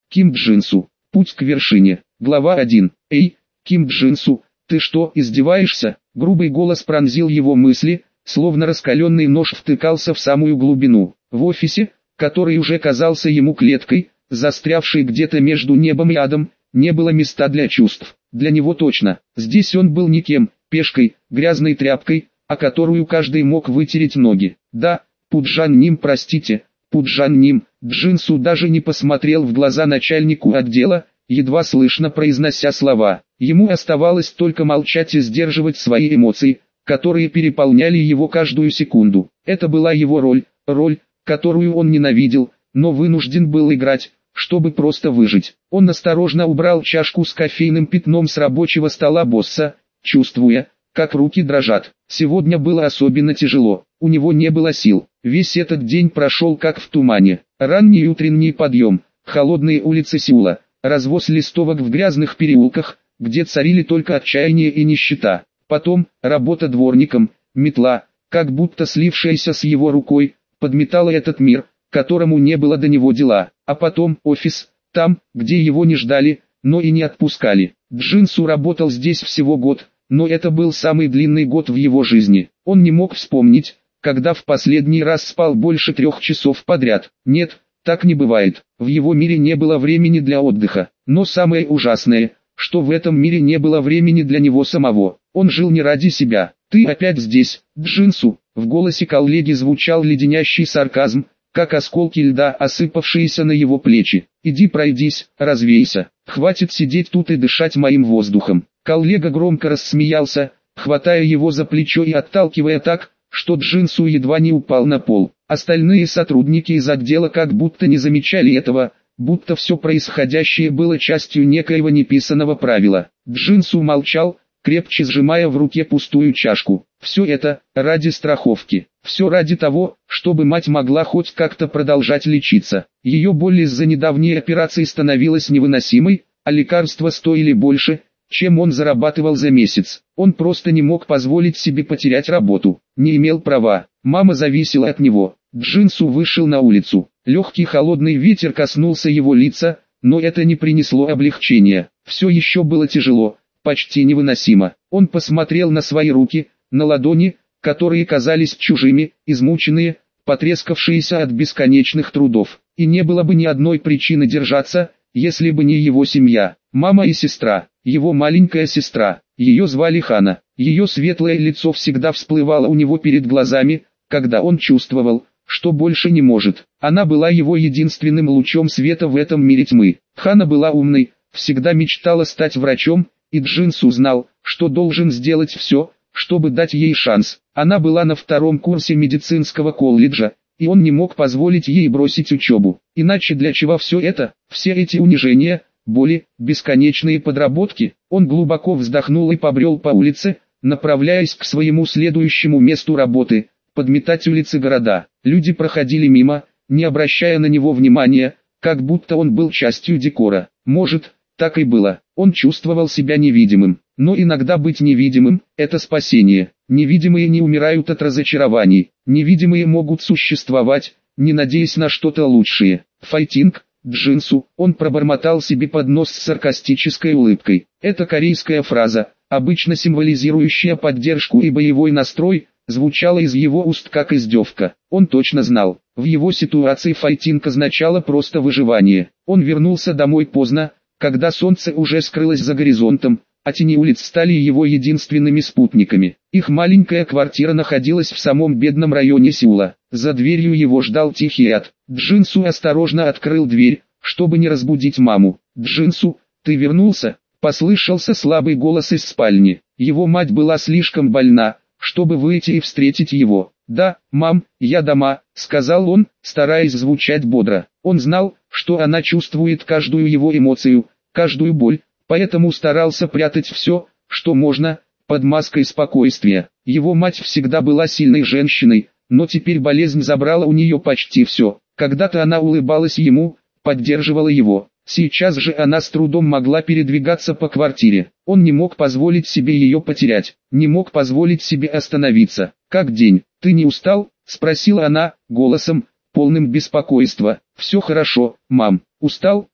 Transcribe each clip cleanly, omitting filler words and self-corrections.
Ким Джин-су. Путь к вершине. Глава 1. Эй, Ким Джин-су, ты что, издеваешься? Грубый голос пронзил его мысли, словно раскаленный нож втыкался в самую глубину. В офисе, который уже казался ему клеткой, застрявшей где-то между небом и адом, не было места для чувств. Для него точно. Здесь он был никем, пешкой, грязной тряпкой, о которую каждый мог вытереть ноги. Да, Пуджан Ним, простите, Пуджан Ним. Джин-су даже не посмотрел в глаза начальнику отдела, едва слышно произнося слова. Ему оставалось только молчать и сдерживать свои эмоции, которые переполняли его каждую секунду. Это была его роль, которую он ненавидел, но вынужден был играть, чтобы просто выжить. Он осторожно убрал чашку с кофейным пятном с рабочего стола босса, чувствуя, как руки дрожат. Сегодня было особенно тяжело, у него не было сил. Весь этот день прошел как в тумане. Ранний утренний подъем, холодные улицы Сеула, развоз листовок в грязных переулках, где царили только отчаяние и нищета. Потом, работа дворником, метла, как будто слившаяся с его рукой, подметала этот мир, которому не было до него дела. А потом офис, там, где его не ждали, но и не отпускали. Джин-су работал здесь всего год, но это был самый длинный год в его жизни. Он не мог вспомнить, когда в последний раз спал больше 3 часов подряд. Нет, так не бывает. В его мире не было времени для отдыха. Но самое ужасное, что в этом мире не было времени для него самого. Он жил не ради себя. «Ты опять здесь, Джин-су?» В голосе коллеги звучал леденящий сарказм, как осколки льда, осыпавшиеся на его плечи. «Иди пройдись, развейся. Хватит сидеть тут и дышать моим воздухом». Коллега громко рассмеялся, хватая его за плечо и отталкивая так, что Джин-су едва не упал на пол. Остальные сотрудники из отдела как будто не замечали этого, будто все происходящее было частью некоего неписаного правила. Джин-су молчал, крепче сжимая в руке пустую чашку. Все это ради страховки. Все ради того, чтобы мать могла хоть как-то продолжать лечиться. Ее боль из-за недавней операции становилась невыносимой, а лекарства стоили больше, чем он зарабатывал за месяц. Он просто не мог позволить себе потерять работу. Не имел права. Мама зависела от него. Джин-су вышел на улицу. Легкий холодный ветер коснулся его лица, но это не принесло облегчения. Все еще было тяжело, почти невыносимо. Он посмотрел на свои руки, на ладони, которые казались чужими, измученные, потрескавшиеся от бесконечных трудов. И не было бы ни одной причины держаться, если бы не его семья. Мама и сестра, его маленькая сестра, ее звали Хана. Ее светлое лицо всегда всплывало у него перед глазами, когда он чувствовал, что больше не может. Она была его единственным лучом света в этом мире тьмы. Хана была умной, всегда мечтала стать врачом, и Джин-су знал, что должен сделать все, чтобы дать ей шанс. Она была на 2-м курсе медицинского колледжа, и он не мог позволить ей бросить учебу. Иначе для чего все это, все эти унижения, боли, бесконечные подработки? Он глубоко вздохнул и побрел по улице, направляясь к своему следующему месту работы, подметать улицы города. Люди проходили мимо, не обращая на него внимания, как будто он был частью декора. Может, так и было. Он чувствовал себя невидимым. Но иногда быть невидимым – это спасение. Невидимые не умирают от разочарований. Невидимые могут существовать, не надеясь на что-то лучшее. Файтинг, Джин-су, он пробормотал себе под нос с саркастической улыбкой. Эта корейская фраза, обычно символизирующая поддержку и боевой настрой, звучала из его уст как издевка. Он точно знал, в его ситуации файтинг означало просто выживание. Он вернулся домой поздно, когда солнце уже скрылось за горизонтом, а тени улиц стали его единственными спутниками. Их маленькая квартира находилась в самом бедном районе Сеула. За дверью его ждал тихий ад. Джин-су осторожно открыл дверь, чтобы не разбудить маму. «Джин-су, ты вернулся?» – послышался слабый голос из спальни. Его мать была слишком больна, чтобы выйти и встретить его. «Да, мам, я дома», – сказал он, стараясь звучать бодро. Он знал, что она чувствует каждую его эмоцию, каждую боль, поэтому старался прятать все, что можно, под маской спокойствия. Его мать всегда была сильной женщиной, но теперь болезнь забрала у нее почти все. Когда-то она улыбалась ему, поддерживала его. Сейчас же она с трудом могла передвигаться по квартире. Он не мог позволить себе ее потерять, не мог позволить себе остановиться. «Как день? Ты не устал?» – спросила она, голосом, полным беспокойства. «Все хорошо, мам. Устал,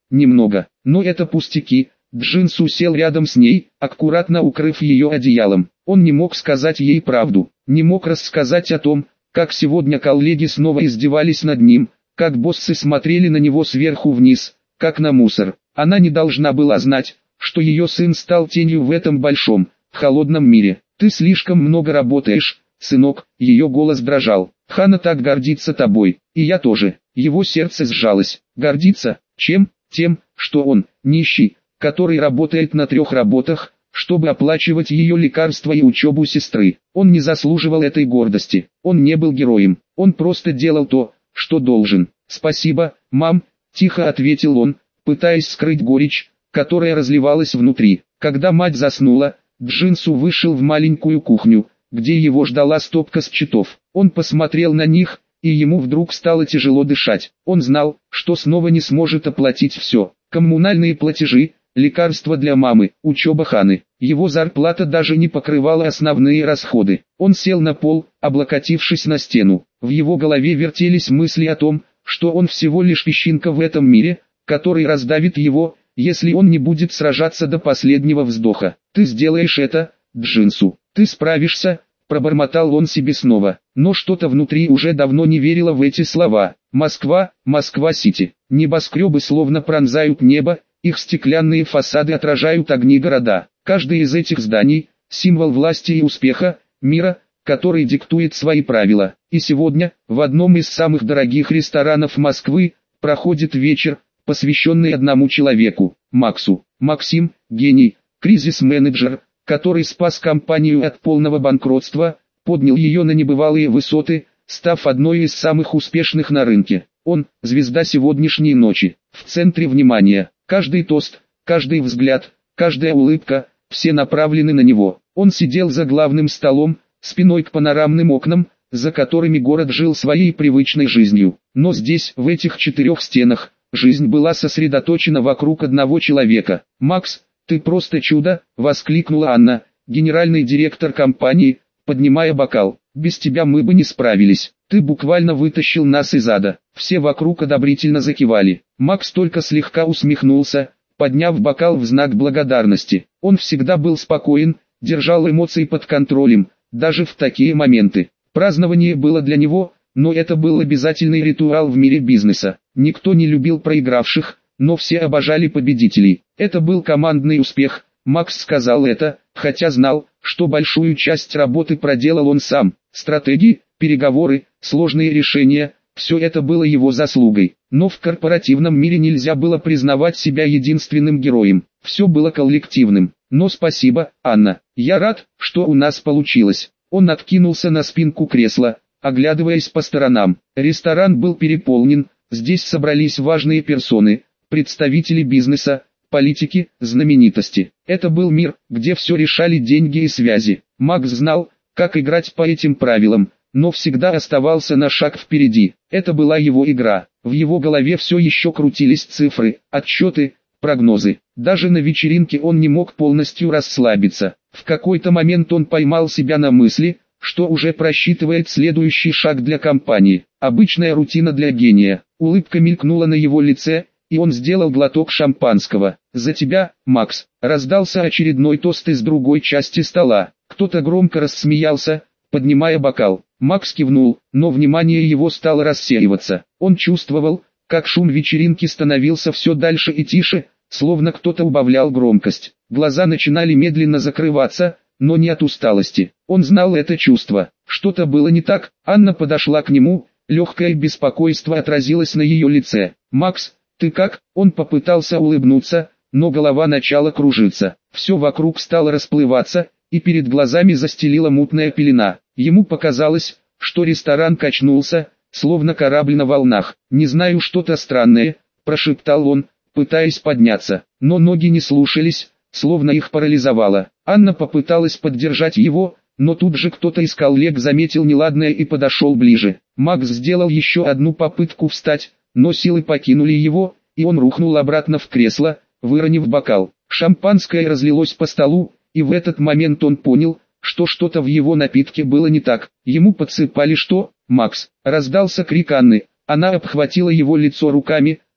немного, но это пустяки. Джинсу сел рядом с ней, аккуратно укрыв ее одеялом. Он не мог сказать ей правду, не мог рассказать о том, как сегодня коллеги снова издевались над ним, как боссы смотрели на него сверху вниз, как на мусор. Она не должна была знать, что ее сын стал тенью в этом большом, холодном мире. «Ты слишком много работаешь, сынок», ее голос дрожал. «Хана так гордится тобой, и я тоже». Его сердце сжалось. Гордится? Чем? Тем, что он, нищий, который работает на 3 работах, чтобы оплачивать ее лекарства и учебу сестры. Он не заслуживал этой гордости. Он не был героем. Он просто делал то, что должен. «Спасибо, мам», – тихо ответил он, пытаясь скрыть горечь, которая разливалась внутри. Когда мать заснула, Джинсу вышел в маленькую кухню, где его ждала стопка счетов. Он посмотрел на них, и ему вдруг стало тяжело дышать. Он знал, что снова не сможет оплатить все. Коммунальные платежи, лекарства для мамы, учеба Ханы. Его зарплата даже не покрывала основные расходы. Он сел на пол, облокотившись на стену. В его голове вертелись мысли о том, что он всего лишь песчинка в этом мире, который раздавит его, если он не будет сражаться до последнего вздоха. «Ты сделаешь это, Джинсу, ты справишься», – пробормотал он себе снова. Но что-то внутри уже давно не верило в эти слова. Москва, Москва-Сити. Небоскребы словно пронзают небо, их стеклянные фасады отражают огни города. Каждый из этих зданий – символ власти и успеха, мира, который диктует свои правила. И сегодня, в одном из самых дорогих ресторанов Москвы, проходит вечер, посвященный одному человеку – Максу. Максим – гений, кризис-менеджер, который спас компанию от полного банкротства, поднял ее на небывалые высоты, став одной из самых успешных на рынке. Он – звезда сегодняшней ночи, в центре внимания. Каждый тост, каждый взгляд, каждая улыбка – все направлены на него. Он сидел за главным столом, спиной к панорамным окнам, за которыми город жил своей привычной жизнью. Но здесь, в этих 4 стенах, жизнь была сосредоточена вокруг одного человека. «Макс, ты просто чудо!» – воскликнула Анна, генеральный директор компании, поднимая бокал. «Без тебя мы бы не справились. Ты буквально вытащил нас из ада». Все вокруг одобрительно закивали. Макс только слегка усмехнулся, подняв бокал в знак благодарности. Он всегда был спокоен, держал эмоции под контролем, даже в такие моменты. Празднование было для него, но это был обязательный ритуал в мире бизнеса. Никто не любил проигравших, но все обожали победителей. Это был командный успех. Макс сказал это, хотя знал, что большую часть работы проделал он сам. Стратегии, переговоры, сложные решения – все это было его заслугой. Но в корпоративном мире нельзя было признавать себя единственным героем. Все было коллективным. Но спасибо, Анна. Я рад, что у нас получилось. Он откинулся на спинку кресла, оглядываясь по сторонам. Ресторан был переполнен, здесь собрались важные персоны, представители бизнеса, политики, знаменитости. Это был мир, где все решали деньги и связи. Макс знал, как играть по этим правилам, но всегда оставался на шаг впереди. Это была его игра. В его голове все еще крутились цифры, отчеты, прогнозы. Даже на вечеринке он не мог полностью расслабиться. В какой-то момент он поймал себя на мысли, что уже просчитывает следующий шаг для компании. Обычная рутина для гения. Улыбка мелькнула на его лице, и он сделал глоток шампанского. «За тебя, Макс!» Раздался очередной тост из другой части стола. Кто-то громко рассмеялся, поднимая бокал. Макс кивнул, но внимание его стало рассеиваться. Он чувствовал, как шум вечеринки становился все дальше и тише, словно кто-то убавлял громкость. Глаза начинали медленно закрываться, но не от усталости. Он знал это чувство. Что-то было не так. Анна подошла к нему, легкое беспокойство отразилось на ее лице. «Макс, ты как?» Он попытался улыбнуться, но голова начала кружиться. Все вокруг стало расплываться, и перед глазами застелила мутная пелена. Ему показалось, что ресторан качнулся, словно корабль на волнах. «Не знаю, что-то странное», – прошептал он, пытаясь подняться. Но ноги не слушались, словно их парализовало. Анна попыталась поддержать его, но тут же кто-то из коллег заметил неладное и подошел ближе. Макс сделал еще одну попытку встать, но силы покинули его, и он рухнул обратно в кресло, выронив бокал. Шампанское разлилось по столу, и в этот момент он понял, что что-то в его напитке было не так. Ему подсыпали что? «Макс!» Раздался крик Анны. Она обхватила его лицо руками,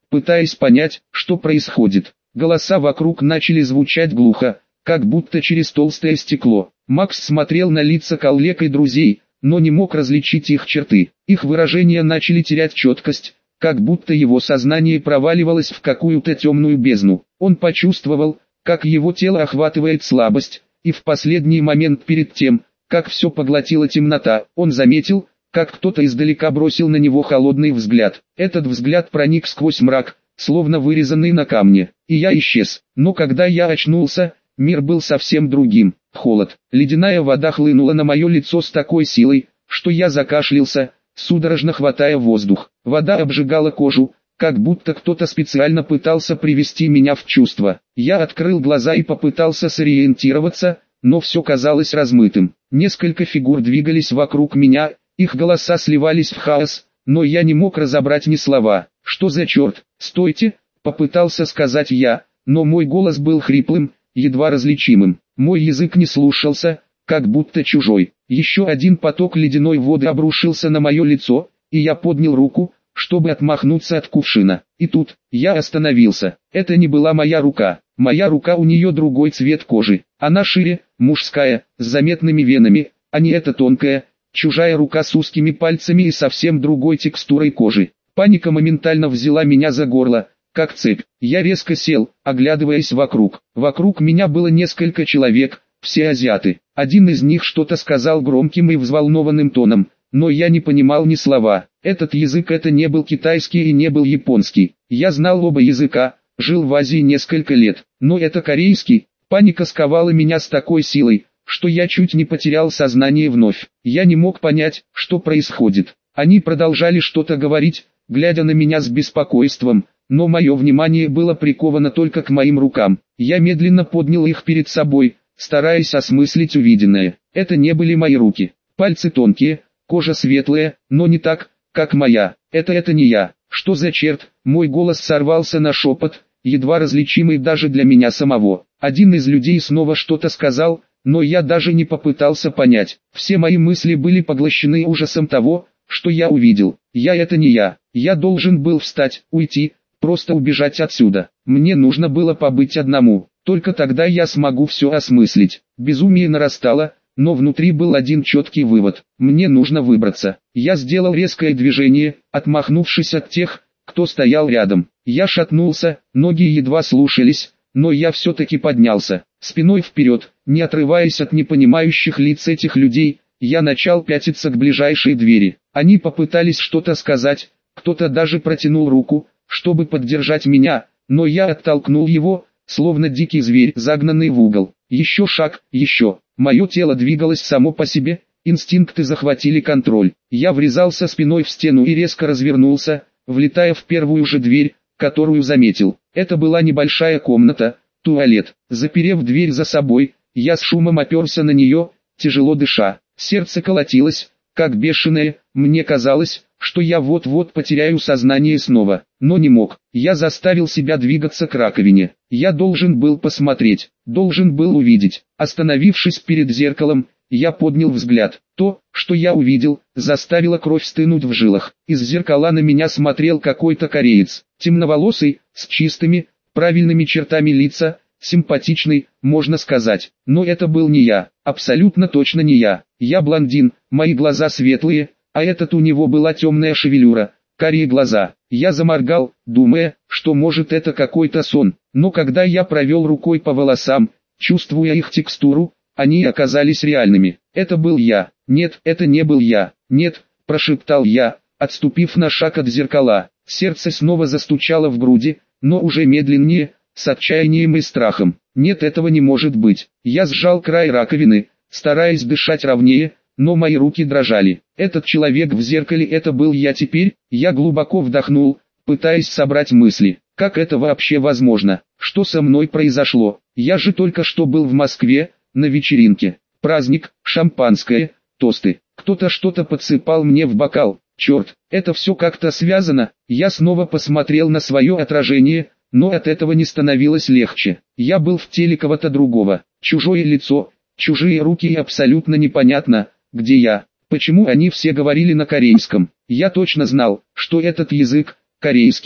пытаясь понять, что происходит. Голоса вокруг начали звучать глухо, как будто через толстое стекло. Макс смотрел на лица коллег и друзей, но не мог различить их черты. Их выражения начали терять четкость, как будто его сознание проваливалось в какую-то темную бездну. Он почувствовал, как его тело охватывает слабость, и в последний момент перед тем, как все поглотила темнота, он заметил, как кто-то издалека бросил на него холодный взгляд. Этот взгляд проник сквозь мрак, словно вырезанный на камне, и я исчез. Но когда я очнулся, мир был совсем другим. Холод, ледяная вода хлынула на мое лицо с такой силой, что я закашлялся, судорожно хватая воздух. Вода обжигала кожу, как будто кто-то специально пытался привести меня в чувство. Я открыл глаза и попытался сориентироваться, но все казалось размытым. Несколько фигур двигались вокруг меня, их голоса сливались в хаос, но я не мог разобрать ни слова. «Что за черт? Стойте!» — попытался сказать я, но мой голос был хриплым, едва различимым. Мой язык не слушался, как будто чужой. Еще один поток ледяной воды обрушился на мое лицо, и я поднял руку, чтобы отмахнуться от кувшина. И тут, я остановился. Это не была моя рука. Моя рука, у нее другой цвет кожи. Она шире, мужская, с заметными венами, а не эта тонкая, чужая рука с узкими пальцами и совсем другой текстурой кожи. Паника моментально взяла меня за горло, как цепь. Я резко сел, оглядываясь вокруг. Вокруг меня было несколько человек, все азиаты. Один из них что-то сказал громким и взволнованным тоном, но я не понимал ни слова. Этот язык, это не был китайский и не был японский. Я знал оба языка, жил в Азии несколько лет, но это корейский. Паника сковала меня с такой силой, что я чуть не потерял сознание вновь. Я не мог понять, что происходит. Они продолжали что-то говорить, глядя на меня с беспокойством, но мое внимание было приковано только к моим рукам. Я медленно поднял их перед собой, стараясь осмыслить увиденное. Это не были мои руки. Пальцы тонкие, кожа светлая, но не так, как моя. Это не я. Что за черт? Мой голос сорвался на шепот, едва различимый даже для меня самого. Один из людей снова что-то сказал, но я даже не попытался понять. Все мои мысли были поглощены ужасом того, что я увидел. Это не я. Я должен был встать, уйти, просто убежать отсюда. Мне нужно было побыть одному. Только тогда я смогу все осмыслить. Безумие нарастало, но внутри был один четкий вывод. Мне нужно выбраться. Я сделал резкое движение, отмахнувшись от тех, кто стоял рядом. Я шатнулся, ноги едва слушались, но я все-таки поднялся. Спиной вперед, не отрываясь от непонимающих лиц этих людей, я начал пятиться к ближайшей двери. Они попытались что-то сказать, кто-то даже протянул руку, чтобы поддержать меня, но я оттолкнул его, словно дикий зверь, загнанный в угол. Еще шаг, еще. Мое тело двигалось само по себе, инстинкты захватили контроль. Я врезался спиной в стену и резко развернулся, влетая в первую же дверь, которую заметил. Это была небольшая комната, туалет. Заперев дверь за собой, я с шумом оперся на нее, тяжело дыша. Сердце колотилось, как бешеное, мне казалось, что я вот-вот потеряю сознание снова, но не мог. Я заставил себя двигаться к раковине. Я должен был посмотреть, должен был увидеть. Остановившись перед зеркалом, я поднял взгляд. То, что я увидел, заставило кровь стынуть в жилах. Из зеркала на меня смотрел какой-то кореец, темноволосый, с чистыми, правильными чертами лица, симпатичный, можно сказать. Но это был не я, абсолютно точно не я. Я блондин, мои глаза светлые, а этот у него была темная шевелюра, карие глаза. Я заморгал, думая, что может это какой-то сон, но когда я провел рукой по волосам, чувствуя их текстуру, они оказались реальными. Это был я. Нет, это не был я. Нет, прошептал я, отступив на шаг от зеркала. Сердце снова застучало в груди, но уже медленнее, с отчаянием и страхом. Нет, этого не может быть. Я сжал край раковины, стараясь дышать ровнее, но мои руки дрожали. Этот человек в зеркале, это был я теперь. Я глубоко вдохнул, пытаясь собрать мысли. Как это вообще возможно? Что со мной произошло? Я же только что был в Москве, на вечеринке. Праздник, шампанское, тосты. Кто-то что-то подсыпал мне в бокал. Черт, это все как-то связано. Я снова посмотрел на свое отражение, но от этого не становилось легче. Я был в теле кого-то другого. Чужое лицо, чужие руки и абсолютно непонятно, где я. Почему они все говорили на корейском? Я точно знал, что этот язык, корейский.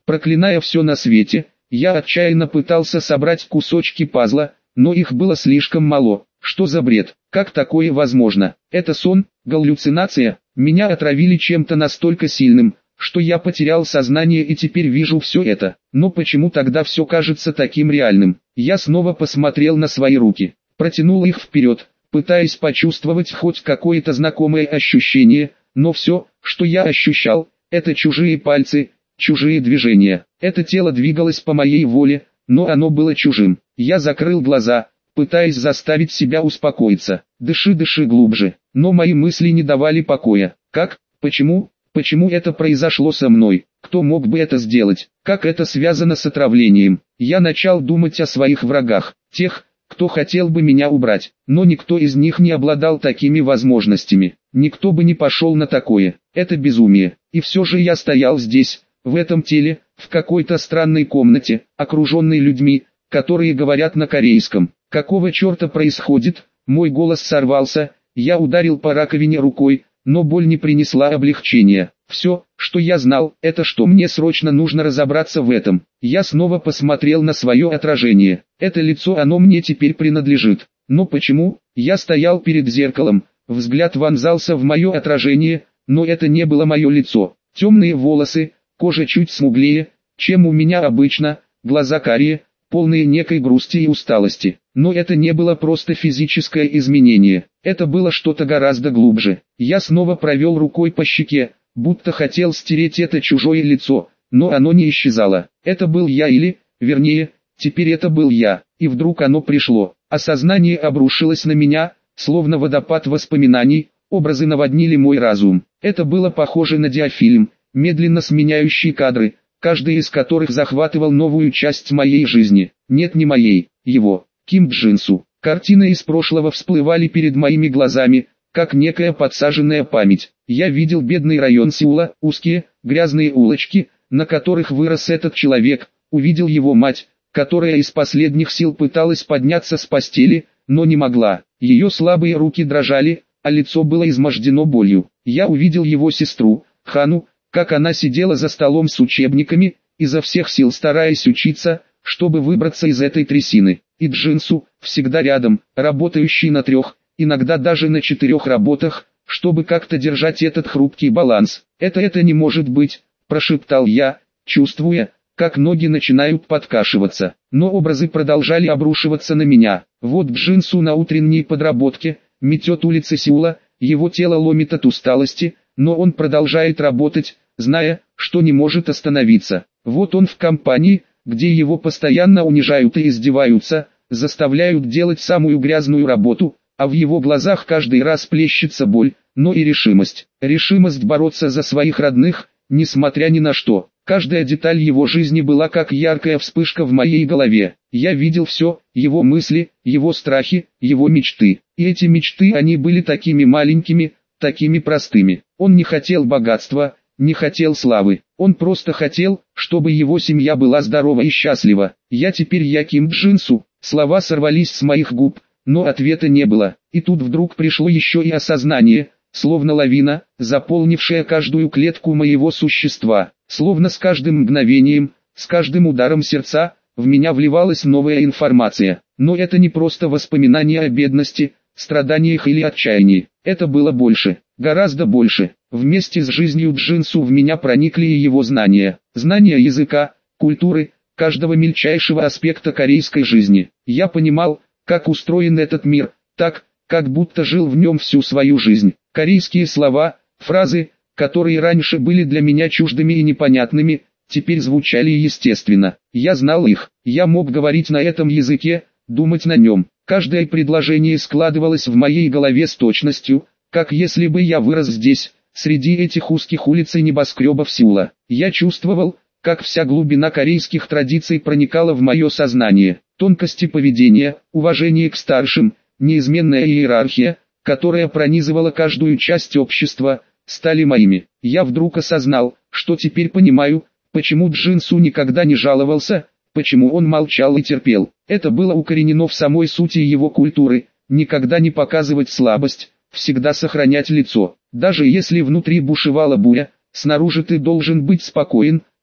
Проклиная все на свете, я отчаянно пытался собрать кусочки пазла, но их было слишком мало. Что за бред? Как такое возможно? Это сон, галлюцинация? Меня отравили чем-то настолько сильным, что я потерял сознание и теперь вижу все это. Но почему тогда все кажется таким реальным? Я снова посмотрел на свои руки, протянул их вперед, пытаясь почувствовать хоть какое-то знакомое ощущение, но все, что я ощущал, это чужие пальцы, чужие движения. Это тело двигалось по моей воле, но оно было чужим. Я закрыл глаза, пытаясь заставить себя успокоиться. Дыши, дыши глубже. Но мои мысли не давали покоя. Как? Почему? Почему это произошло со мной? Кто мог бы это сделать? Как это связано с отравлением? Я начал думать о своих врагах, тех, кто хотел бы меня убрать, но никто из них не обладал такими возможностями. Никто бы не пошел на такое. Это безумие. И все же я стоял здесь, в этом теле, в какой-то странной комнате, окруженной людьми, которые говорят на корейском. Какого черта происходит? Мой голос сорвался, я ударил по раковине рукой, но боль не принесла облегчения. Все, что я знал, это что мне срочно нужно разобраться в этом. Я снова посмотрел на свое отражение. Это лицо, оно мне теперь принадлежит. Но почему? Я стоял перед зеркалом, взгляд вонзался в мое отражение, но это не было мое лицо. Темные волосы, кожа чуть смуглее, чем у меня обычно, глаза карие, полные некой грусти и усталости. Но это не было просто физическое изменение, это было что-то гораздо глубже. Я снова провел рукой по щеке, будто хотел стереть это чужое лицо, но оно не исчезало. Это был я или, вернее, теперь это был я, и вдруг оно пришло. Осознание обрушилось на меня, словно водопад воспоминаний, образы наводнили мой разум. Это было похоже на диафильм, медленно сменяющий кадры, каждый из которых захватывал новую часть моей жизни. Нет, не моей, его, Ким Джин-су. Картины из прошлого всплывали перед моими глазами, как некая подсаженная память. Я видел бедный район Сеула, узкие, грязные улочки, на которых вырос этот человек, увидел его мать, которая из последних сил пыталась подняться с постели, но не могла. Ее слабые руки дрожали, а лицо было измождено болью. Я увидел его сестру, Хану, как она сидела за столом с учебниками, изо всех сил стараясь учиться, чтобы выбраться из этой трясины. И Джинсу, всегда рядом, работающий на 3, иногда даже на 4 работах, чтобы как-то держать этот хрупкий баланс. Это не может быть», – прошептал я, чувствуя, как ноги начинают подкашиваться. Но образы продолжали обрушиваться на меня. Вот Джинсу на утренней подработке, метет улицы Сеула, его тело ломит от усталости, но он продолжает работать, зная, что не может остановиться. Вот он в компании, где его постоянно унижают и издеваются, заставляют делать самую грязную работу, а в его глазах каждый раз плещется боль, но и решимость. Решимость бороться за своих родных, несмотря ни на что. Каждая деталь его жизни была как яркая вспышка в моей голове. Я видел все, его мысли, его страхи, его мечты. И эти мечты, они были такими маленькими, такими простыми. Он не хотел богатства, не хотел славы. Он просто хотел, чтобы его семья была здорова и счастлива. Я Ким Джин-су. Слова сорвались с моих губ, но ответа не было. И тут вдруг пришло еще и осознание, словно лавина, заполнившая каждую клетку моего существа. Словно с каждым мгновением, с каждым ударом сердца, в меня вливалась новая информация. Но это не просто воспоминания о бедности, страданиях или отчаянии. Это было больше, гораздо больше. Вместе с жизнью Джинсу в меня проникли и его знания. Знания языка, культуры, каждого мельчайшего аспекта корейской жизни. Я понимал, как устроен этот мир, так, как будто жил в нем всю свою жизнь. Корейские слова, фразы, которые раньше были для меня чуждыми и непонятными, теперь звучали естественно. Я знал их, я мог говорить на этом языке, думать на нем. Каждое предложение складывалось в моей голове с точностью, как если бы я вырос здесь, среди этих узких улиц и небоскребов Сеула. Я чувствовал, как вся глубина корейских традиций проникала в мое сознание. Тонкости поведения, уважение к старшим, неизменная иерархия, которая пронизывала каждую часть общества, стали моими. Я вдруг осознал, что теперь понимаю, почему Джинсу никогда не жаловался, почему он молчал и терпел. Это было укоренено в самой сути его культуры, никогда не показывать слабость, всегда сохранять лицо. Даже если внутри бушевала буря, снаружи ты должен быть спокоен,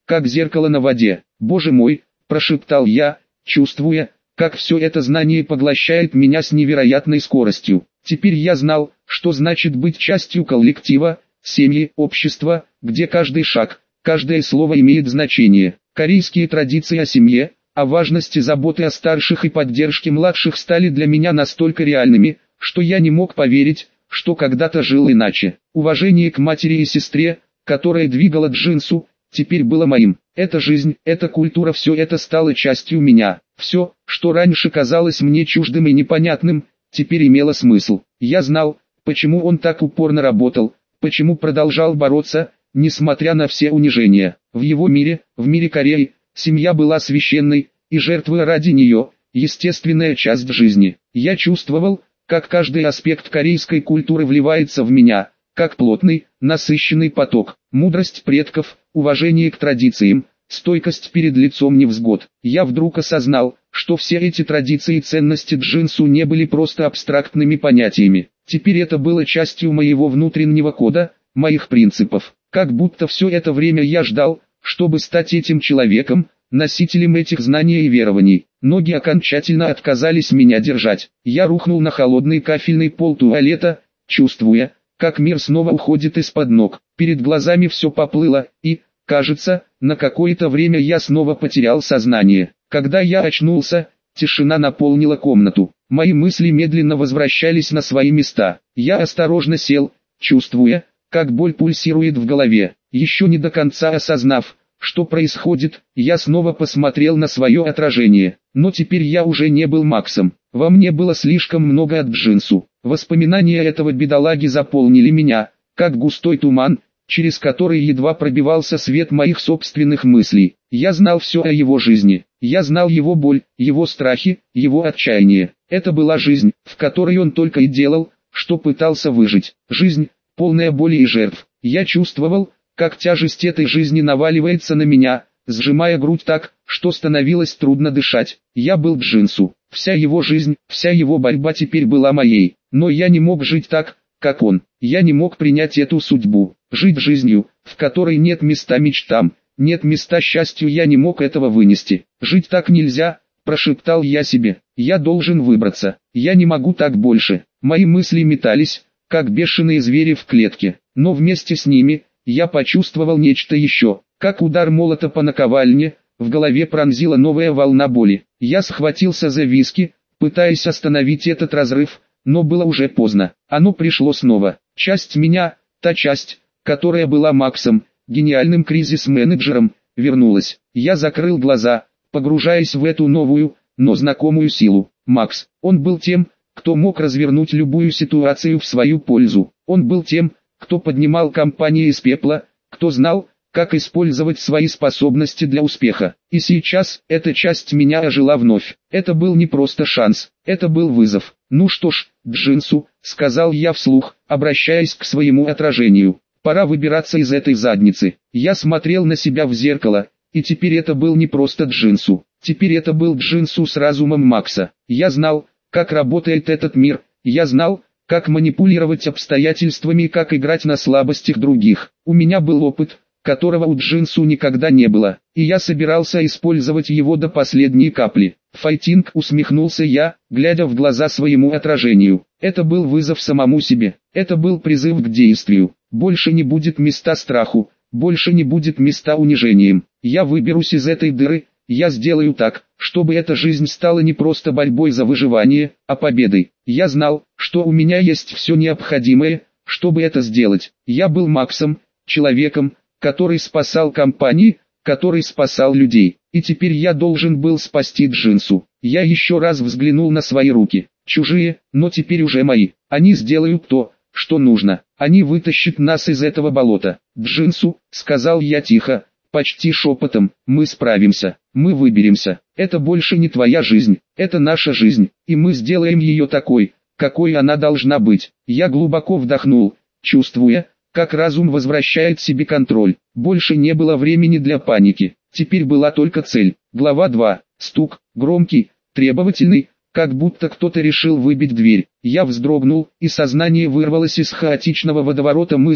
как зеркало на воде. «Боже мой!» – прошептал я, чувствуя, как все это знание поглощает меня с невероятной скоростью. Теперь я знал, что значит быть частью коллектива, семьи, общества, где каждый шаг, каждое слово имеет значение. Корейские традиции о семье, о важности заботы о старших и поддержке младших стали для меня настолько реальными, что я не мог поверить, что когда-то жил иначе. Уважение к матери и сестре, которая двигала Джинсу, теперь было моим. Эта жизнь, эта культура, все это стало частью меня. Все, что раньше казалось мне чуждым и непонятным, теперь имело смысл. Я знал, почему он так упорно работал, почему продолжал бороться, несмотря на все унижения. В его мире, в мире Кореи, семья была священной, и жертвы ради нее – естественная часть жизни. Я чувствовал, как каждый аспект корейской культуры вливается в меня, как плотный, насыщенный поток. Мудрость предков, уважение к традициям, стойкость перед лицом невзгод. Я вдруг осознал, что все эти традиции и ценности Джинсу не были просто абстрактными понятиями. Теперь это было частью моего внутреннего кода, моих принципов. Как будто все это время я ждал, чтобы стать этим человеком, носителем этих знаний и верований. Ноги окончательно отказались меня держать. Я рухнул на холодный кафельный пол туалета, чувствуя, как мир снова уходит из-под ног. Перед глазами все поплыло, и, кажется, на какое-то время я снова потерял сознание. Когда я очнулся, тишина наполнила комнату. Мои мысли медленно возвращались на свои места. Я осторожно сел, чувствуя, как боль пульсирует в голове. Еще не до конца осознав, что происходит, я снова посмотрел на свое отражение. Но теперь я уже не был Максом. Во мне было слишком много от Джинсу. Воспоминания этого бедолаги заполнили меня, как густой туман, через который едва пробивался свет моих собственных мыслей. Я знал все о его жизни. Я знал его боль, его страхи, его отчаяние. Это была жизнь, в которой он только и делал, что пытался выжить. Жизнь, полная боли и жертв. Я чувствовал, как тяжесть этой жизни наваливается на меня, сжимая грудь так, что становилось трудно дышать. Я был Джинсу. Вся его жизнь, вся его борьба теперь была моей. Но я не мог жить так, как он. Я не мог принять эту судьбу. Жить жизнью, в которой нет места мечтам, нет места счастью, я не мог этого вынести. Жить так нельзя, прошептал я себе. Я должен выбраться. Я не могу так больше. Мои мысли метались, как бешеные звери в клетке. Но вместе с ними, я почувствовал нечто еще. Как удар молота по наковальне, в голове пронзила новая волна боли. Я схватился за виски, пытаясь остановить этот разрыв, но было уже поздно. Оно пришло снова. Часть меня, та часть, которая была Максом, гениальным кризис-менеджером, вернулась. Я закрыл глаза, погружаясь в эту новую, но знакомую силу. Макс, он был тем, кто мог развернуть любую ситуацию в свою пользу. Он был тем, кто поднимал компанию из пепла, кто знал, как использовать свои способности для успеха. И сейчас, эта часть меня ожила вновь. Это был не просто шанс, это был вызов. «Ну что ж, Джинсу», — сказал я вслух, обращаясь к своему отражению, — «пора выбираться из этой задницы». Я смотрел на себя в зеркало, и теперь это был не просто Джинсу. Теперь это был Джинсу с разумом Макса. Я знал, как работает этот мир, я знал, как манипулировать обстоятельствами и как играть на слабостях других. У меня был опыт, которого у Джинсу никогда не было, и я собирался использовать его до последней капли. «Файтинг», — усмехнулся я, глядя в глаза своему отражению. Это был вызов самому себе, это был призыв к действию. Больше не будет места страху, больше не будет места унижениям. Я выберусь из этой дыры, я сделаю так, чтобы эта жизнь стала не просто борьбой за выживание, а победой. Я знал, что у меня есть все необходимое, чтобы это сделать. Я был Максом, человеком, который спасал компании, который спасал людей. И теперь я должен был спасти Джинсу. Я еще раз взглянул на свои руки. Чужие, но теперь уже мои. Они сделают то, что нужно. Они вытащат нас из этого болота. «Джинсу», — сказал я тихо, почти шепотом, — «мы справимся, мы выберемся. Это больше не твоя жизнь, это наша жизнь, и мы сделаем ее такой, какой она должна быть». Я глубоко вдохнул, чувствуя, как разум возвращает себе контроль. Больше не было времени для паники. Теперь была только цель. Глава 2. Стук, громкий, требовательный, как будто кто-то решил выбить дверь. Я вздрогнул, и сознание вырвалось из хаотичного водоворота мыслей,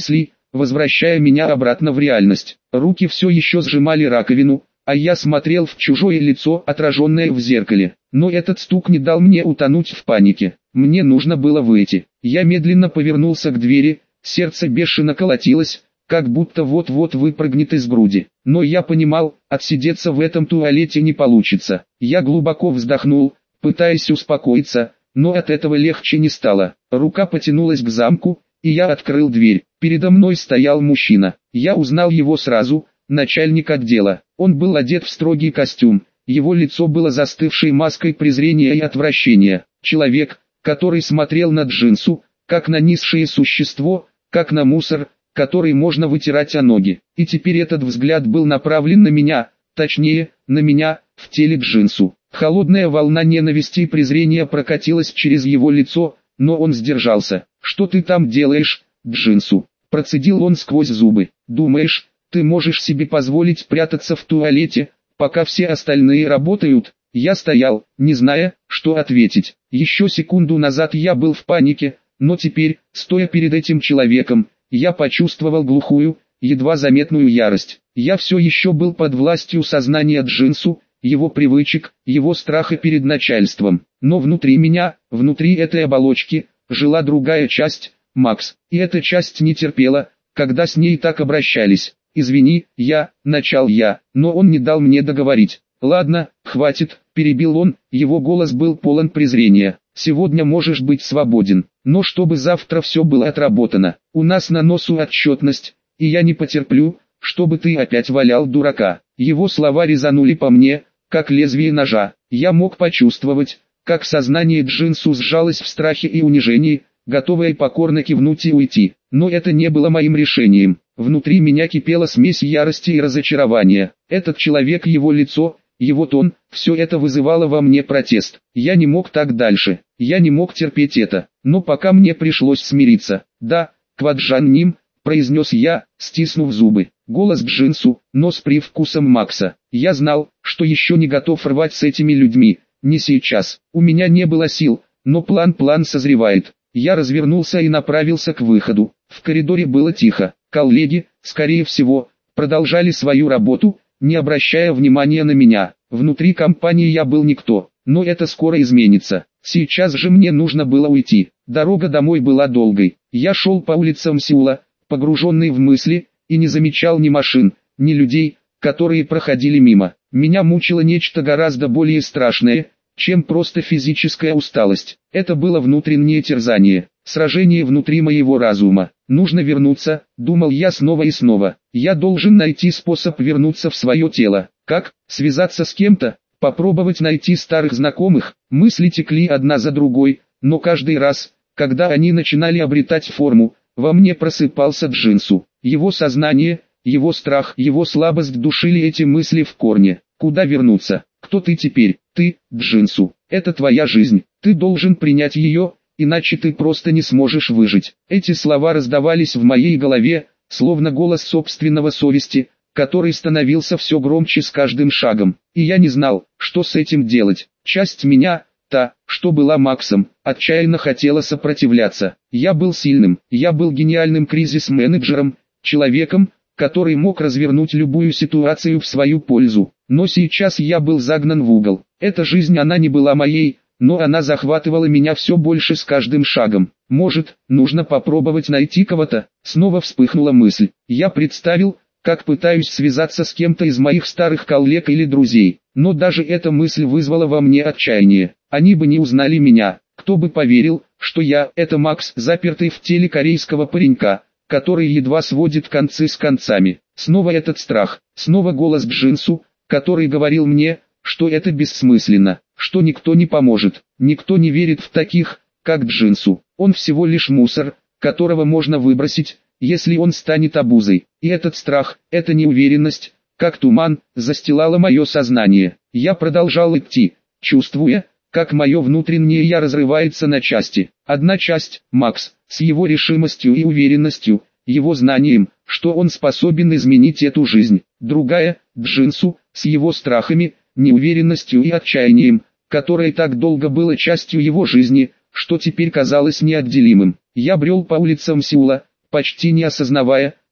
возвращая меня обратно в реальность. Руки все еще сжимали раковину, а я смотрел в чужое лицо, отраженное в зеркале. Но этот стук не дал мне утонуть в панике. Мне нужно было выйти. Я медленно повернулся к двери, сердце бешено колотилось, как будто вот-вот выпрыгнет из груди. Но я понимал, отсидеться в этом туалете не получится. Я глубоко вздохнул, пытаясь успокоиться, но от этого легче не стало. Рука потянулась к замку, и я открыл дверь. Передо мной стоял мужчина. Я узнал его сразу, начальник отдела. Он был одет в строгий костюм. Его лицо было застывшей маской презрения и отвращения. Человек, который смотрел на Джинсу, как на низшее существо, как на мусор, который можно вытирать о ноги. И теперь этот взгляд был направлен на меня, точнее, на меня, в теле Джинсу. Холодная волна ненависти и презрения прокатилась через его лицо, но он сдержался. «Что ты там делаешь, Джинсу?» – процедил он сквозь зубы. «Думаешь, ты можешь себе позволить прятаться в туалете, пока все остальные работают?» Я стоял, не зная, что ответить. Еще секунду назад я был в панике, но теперь, стоя перед этим человеком, я почувствовал глухую, едва заметную ярость. Я все еще был под властью сознания Джинсу, его привычек, его страха перед начальством. Но внутри меня, внутри этой оболочки, жила другая часть, Макс. И эта часть не терпела, когда с ней так обращались. «Извини, начал я, но он не дал мне договорить». «Ладно, хватит», – перебил он, его голос был полон презрения. «Сегодня можешь быть свободен, но чтобы завтра все было отработано. У нас на носу отчетность, и я не потерплю, чтобы ты опять валял дурака». Его слова резанули по мне, как лезвие ножа. Я мог почувствовать, как сознание Джинсу сжалось в страхе и унижении, готовое покорно кивнуть и уйти. Но это не было моим решением. Внутри меня кипела смесь ярости и разочарования. Этот человек, его лицо, его тон, все это вызывало во мне протест. Я не мог так дальше. Я не мог терпеть это. Но пока мне пришлось смириться. «Да, Кваджан Ним», – произнес я, стиснув зубы. Голос Джинсу, но с привкусом Макса. Я знал, что еще не готов рвать с этими людьми. Не сейчас. У меня не было сил, но план созревает. Я развернулся и направился к выходу. В коридоре было тихо. Коллеги, скорее всего, продолжали свою работу, не обращая внимания на меня. Внутри компании я был никто, но это скоро изменится. Сейчас же мне нужно было уйти. Дорога домой была долгой. Я шел по улицам Сеула, погруженный в мысли, и не замечал ни машин, ни людей, которые проходили мимо. Меня мучило нечто гораздо более страшное, чем просто физическая усталость. Это было внутреннее терзание, сражение внутри моего разума. Нужно вернуться, думал я снова и снова. Я должен найти способ вернуться в свое тело. Как? Связаться с кем-то? Попробовать найти старых знакомых? Мысли текли одна за другой, но каждый раз, когда они начинали обретать форму, во мне просыпался Джинсу. Его сознание, его страх, его слабость душили эти мысли в корне. Куда вернуться? Кто ты теперь? Ты, Джинсу. Это твоя жизнь. Ты должен принять ее, иначе ты просто не сможешь выжить. Эти слова раздавались в моей голове, словно голос собственного совести, который становился все громче с каждым шагом. И я не знал, что с этим делать. Часть меня, та, что была Максом, отчаянно хотела сопротивляться. Я был сильным, я был гениальным кризис-менеджером, человеком, который мог развернуть любую ситуацию в свою пользу. Но сейчас я был загнан в угол. Эта жизнь, она не была моей, но она захватывала меня все больше с каждым шагом. Может, нужно попробовать найти кого-то? Снова вспыхнула мысль. Я представил, как пытаюсь связаться с кем-то из моих старых коллег или друзей. Но даже эта мысль вызвала во мне отчаяние. Они бы не узнали меня. Кто бы поверил, что я – это Макс, запертый в теле корейского паренька, который едва сводит концы с концами. Снова этот страх, снова голос Джинсу, который говорил мне, что это бессмысленно, что никто не поможет, никто не верит в таких, как Джинсу. Он всего лишь мусор, которого можно выбросить, если он станет обузой. И этот страх, эта неуверенность, как туман, застилала мое сознание. Я продолжал идти, чувствуя, как мое внутреннее я разрывается на части. Одна часть, Макс, с его решимостью и уверенностью, его знанием, что он способен изменить эту жизнь. Другая, Джинсу, с его страхами, неуверенностью и отчаянием, которое так долго было частью его жизни, что теперь казалось неотделимым. Я брел по улицам Сеула, почти не осознавая,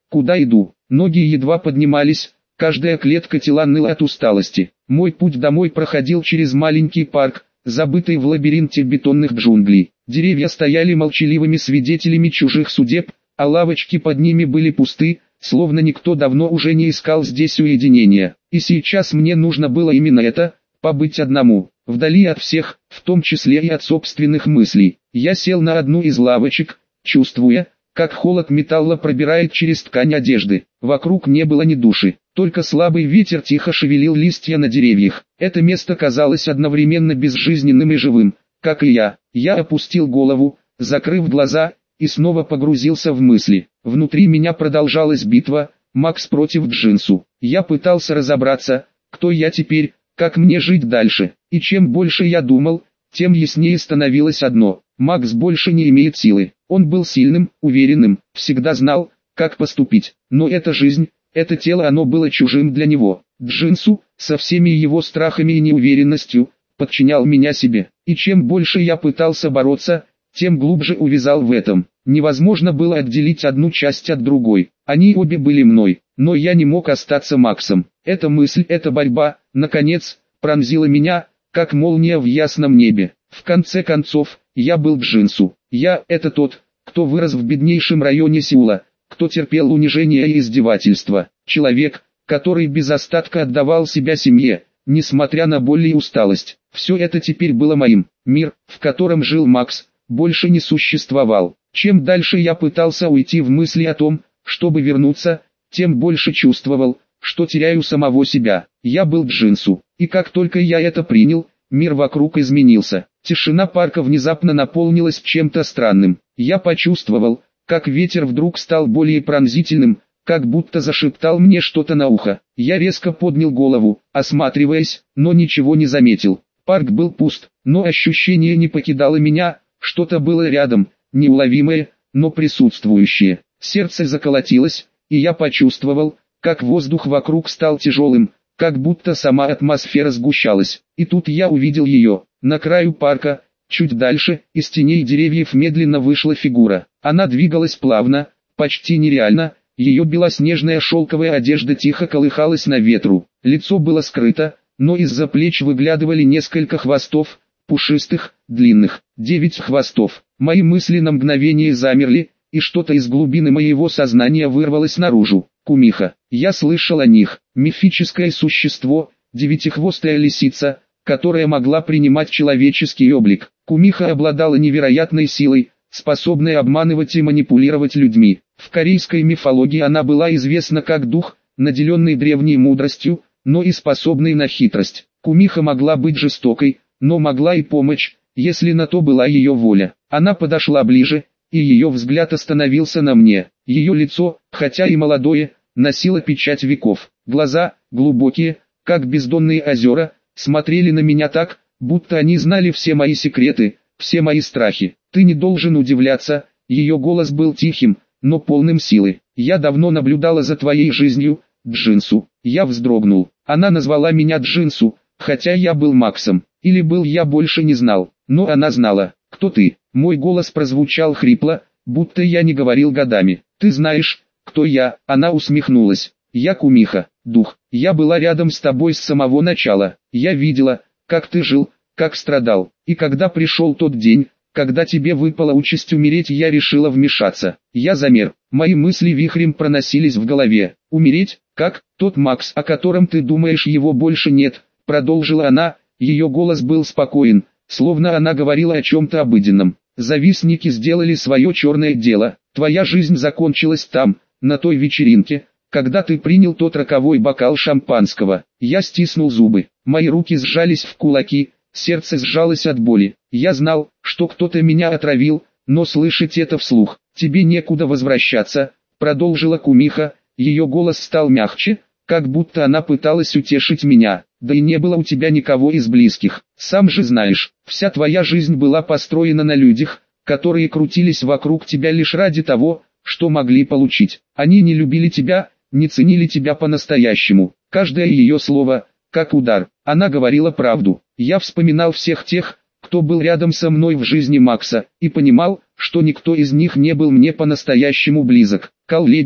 Куда иду? Ноги едва поднимались, каждая клетка тела ныла от усталости. Мой путь домой проходил через маленький парк, забытый в лабиринте бетонных джунглей. Деревья стояли молчаливыми свидетелями чужих судеб, а лавочки под ними были пусты, словно никто давно уже не искал здесь уединения. И сейчас мне нужно было именно это, побыть одному, вдали от всех, в том числе и от собственных мыслей. Я сел на одну из лавочек, чувствуя, как холод металла пробирает через ткань одежды. Вокруг не было ни души, только слабый ветер тихо шевелил листья на деревьях. Это место казалось одновременно безжизненным и живым, как и я. Я опустил голову, закрыв глаза, и снова погрузился в мысли. Внутри меня продолжалась битва, Макс против Джинсу. Я пытался разобраться, кто я теперь, как мне жить дальше. И чем больше я думал, тем яснее становилось одно: Макс больше не имеет силы. Он был сильным, уверенным, всегда знал, как поступить. Но эта жизнь, это тело, оно было чужим для него. Джинсу, со всеми его страхами и неуверенностью, подчинял меня себе. И чем больше я пытался бороться, тем глубже увязал в этом. Невозможно было отделить одну часть от другой. Они обе были мной, но я не мог остаться Максом. Эта мысль, эта борьба, наконец, пронзила меня, как молния в ясном небе. В конце концов, я был Джинсу. Я – это тот, кто вырос в беднейшем районе Сеула, кто терпел унижение и издевательства. Человек, который без остатка отдавал себя семье, несмотря на боль и усталость. Все это теперь было моим. Мир, в котором жил Макс, больше не существовал. Чем дальше я пытался уйти в мысли о том, чтобы вернуться, тем больше чувствовал, что теряю самого себя. Я был Джинсу, и как только я это принял, мир вокруг изменился. Тишина парка внезапно наполнилась чем-то странным. Я почувствовал, как ветер вдруг стал более пронзительным, как будто зашептал мне что-то на ухо. Я резко поднял голову, осматриваясь, но ничего не заметил. Парк был пуст, но ощущение не покидало меня, что-то было рядом, неуловимое, но присутствующее. Сердце заколотилось, и я почувствовал, как воздух вокруг стал тяжелым, как будто сама атмосфера сгущалась. И тут я увидел ее. На краю парка, чуть дальше, из теней деревьев медленно вышла фигура. Она двигалась плавно, почти нереально, ее белоснежная шелковая одежда тихо колыхалась на ветру. Лицо было скрыто, но из-за плеч выглядывали несколько хвостов, пушистых, длинных, 9 хвостов. Мои мысли на мгновение замерли, и что-то из глубины моего сознания вырвалось наружу. Кумиха. Я слышал о них. Мифическое существо, девятихвостая лисица, которая могла принимать человеческий облик. Кумиха обладала невероятной силой, способной обманывать и манипулировать людьми. В корейской мифологии она была известна как дух, наделенный древней мудростью, но и способный на хитрость. Кумиха могла быть жестокой, но могла и помочь, если на то была ее воля. Она подошла ближе, и ее взгляд остановился на мне. Ее лицо, хотя и молодое, носило печать веков. Глаза, глубокие, как бездонные озера, смотрели на меня так, будто они знали все мои секреты, все мои страхи. Ты не должен удивляться, ее голос был тихим, но полным силы. Я давно наблюдала за твоей жизнью, Джинсу. Я вздрогнул. Она назвала меня Джинсу, хотя я был Максом. Или был, я больше не знал. Но она знала. Кто ты? Мой голос прозвучал хрипло, будто я не говорил годами. Ты знаешь, кто я? Она усмехнулась. Я Кумиха, дух. Я была рядом с тобой с самого начала. Я видела, как ты жил, как страдал. И когда пришел тот день, когда тебе выпала участь умереть, я решила вмешаться. Я замер. Мои мысли вихрем проносились в голове. Умереть? Как? Тот Макс, о котором ты думаешь, его больше нет, продолжила она. Ее голос был спокоен, словно она говорила о чем-то обыденном. Завистники сделали свое черное дело. Твоя жизнь закончилась там, на той вечеринке, когда ты принял тот роковой бокал шампанского. Я стиснул зубы. Мои руки сжались в кулаки, сердце сжалось от боли. Я знал, что кто-то меня отравил, но слышать это вслух. Тебе некуда возвращаться, продолжила Кумиха. Ее голос стал мягче, как будто она пыталась утешить меня. Да и не было у тебя никого из близких. Сам же знаешь, вся твоя жизнь была построена на людях, которые крутились вокруг тебя лишь ради того, что могли получить. Они не любили тебя, не ценили тебя по-настоящему. Каждое ее слово, как удар. Она говорила правду. Я вспоминал всех тех, кто был рядом со мной в жизни Макса, и понимал, что никто из них не был мне по-настоящему близок. Коллеги,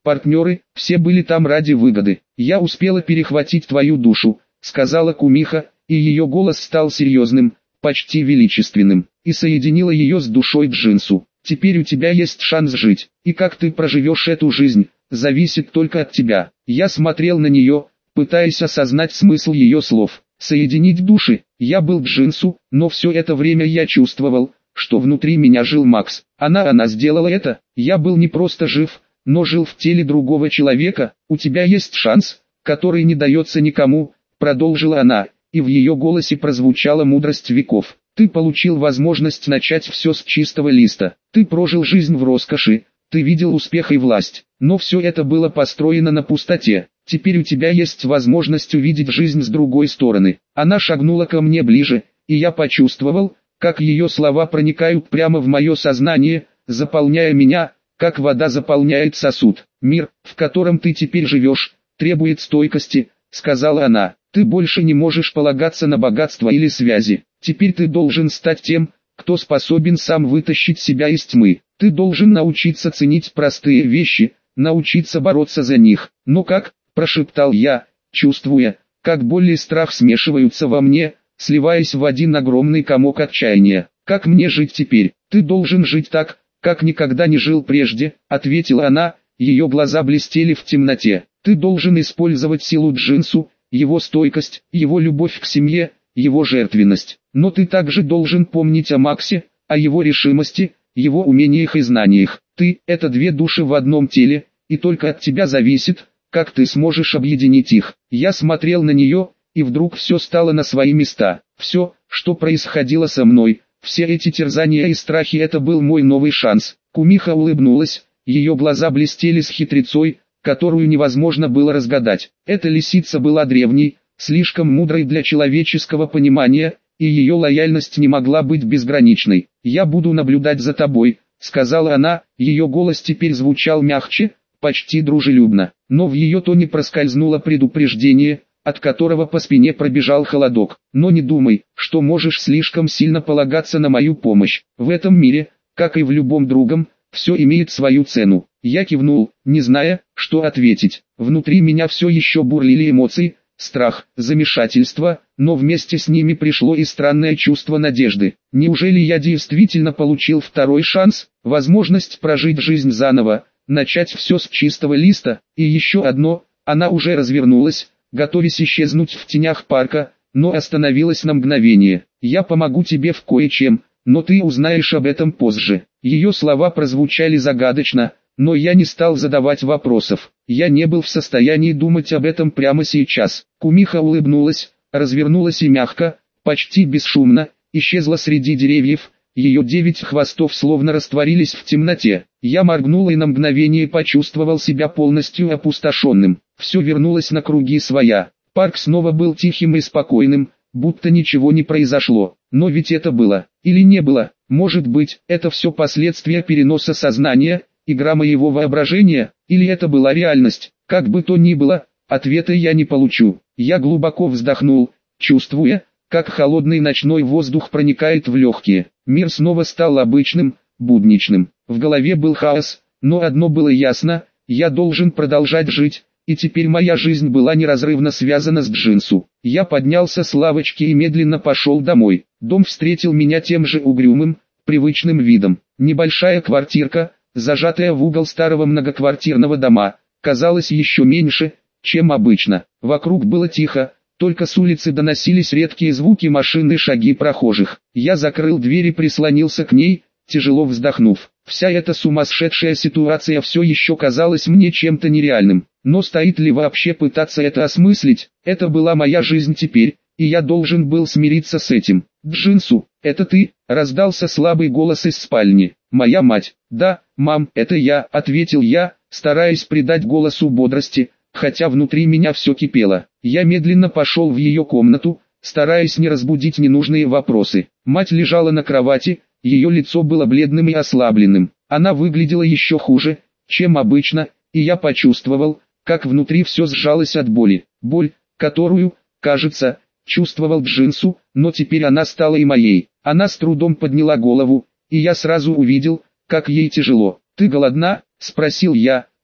партнеры, все были там ради выгоды. Я успела перехватить твою душу, сказала Кумиха, и ее голос стал серьезным, почти величественным, и соединила ее с душой Джинсу. Теперь у тебя есть шанс жить, и как ты проживешь эту жизнь, зависит только от тебя. Я смотрел на нее, пытаясь осознать смысл ее слов. Соединить души. Я был Джинсу, но все это время я чувствовал, что внутри меня жил Макс. Она сделала это. Я был не просто жив, но жил в теле другого человека. У тебя есть шанс, который не дается никому, продолжила она, и в ее голосе прозвучала мудрость веков. Ты получил возможность начать все с чистого листа. Ты прожил жизнь в роскоши, ты видел успех и власть, но все это было построено на пустоте. Теперь у тебя есть возможность увидеть жизнь с другой стороны. Она шагнула ко мне ближе, и я почувствовал, как ее слова проникают прямо в мое сознание, заполняя меня, как вода заполняет сосуд. Мир, в котором ты теперь живешь, требует стойкости, сказала она. Ты больше не можешь полагаться на богатство или связи. Теперь ты должен стать тем, кто способен сам вытащить себя из тьмы. Ты должен научиться ценить простые вещи, научиться бороться за них. Но как? Прошептал я, чувствуя, как боль и страх смешиваются во мне, сливаясь в один огромный комок отчаяния. Как мне жить теперь? Ты должен жить так, как никогда не жил прежде, ответила она, ее глаза блестели в темноте. Ты должен использовать силу Джинсу, его стойкость, его любовь к семье, его жертвенность. Но ты также должен помнить о Максе, о его решимости, его умениях и знаниях. Ты – это две души в одном теле, и только от тебя зависит, как ты сможешь объединить их. Я смотрел на нее, и вдруг все стало на свои места. Все, что происходило со мной, все эти терзания и страхи – это был мой новый шанс. Кумиха улыбнулась, ее глаза блестели с хитрецой, которую невозможно было разгадать. Эта лисица была древней, слишком мудрой для человеческого понимания, и ее лояльность не могла быть безграничной. «Я буду наблюдать за тобой», — сказала она, ее голос теперь звучал мягче, почти дружелюбно, но в ее тоне проскользнуло предупреждение, от которого по спине пробежал холодок. «Но не думай, что можешь слишком сильно полагаться на мою помощь. В этом мире, как и в любом другом, все имеет свою цену». Я кивнул, не зная, что ответить. Внутри меня все еще бурлили эмоции, страх, замешательство, но вместе с ними пришло и странное чувство надежды. Неужели я действительно получил второй шанс, возможность прожить жизнь заново, начать все с чистого листа? И еще одно, она уже развернулась, готовясь исчезнуть в тенях парка, но остановилась на мгновение. «Я помогу тебе в кое-чем, но ты узнаешь об этом позже». Ее слова прозвучали загадочно, но я не стал задавать вопросов. Я не был в состоянии думать об этом прямо сейчас. Кумиха улыбнулась, развернулась и мягко, почти бесшумно, исчезла среди деревьев. Ее 9 хвостов словно растворились в темноте. Я моргнул и на мгновение почувствовал себя полностью опустошенным. Все вернулось на круги своя. Парк снова был тихим и спокойным, будто ничего не произошло. Но ведь это было, или не было? Может быть, это все последствия переноса сознания, игра моего воображения, или это была реальность? Как бы то ни было, ответа я не получу. Я глубоко вздохнул, чувствуя, как холодный ночной воздух проникает в легкие. Мир снова стал обычным, будничным. В голове был хаос, но одно было ясно: я должен продолжать жить, и теперь моя жизнь была неразрывно связана с Джинсу. Я поднялся с лавочки и медленно пошел домой. Дом встретил меня тем же угрюмым, привычным видом. Небольшая квартирка, зажатая в угол старого многоквартирного дома, казалась еще меньше, чем обычно. Вокруг было тихо, только с улицы доносились редкие звуки машин и шаги прохожих. Я закрыл дверь и прислонился к ней, тяжело вздохнув. Вся эта сумасшедшая ситуация все еще казалась мне чем-то нереальным. Но стоит ли вообще пытаться это осмыслить? Это была моя жизнь теперь, и я должен был смириться с этим. «Джинсу, это ты?» — раздался слабый голос из спальни. «Моя мать». «Да, мам, это я», — ответил я, стараясь придать голосу бодрости, хотя внутри меня все кипело. Я медленно пошел в ее комнату, стараясь не разбудить ненужные вопросы. Мать лежала на кровати, ее лицо было бледным и ослабленным. Она выглядела еще хуже, чем обычно, и я почувствовал, как внутри все сжалось от боли. Боль, которую, кажется, чувствовал Джинсу, но теперь она стала и моей. Она с трудом подняла голову, и я сразу увидел, как ей тяжело. «Ты голодна?» — спросил я,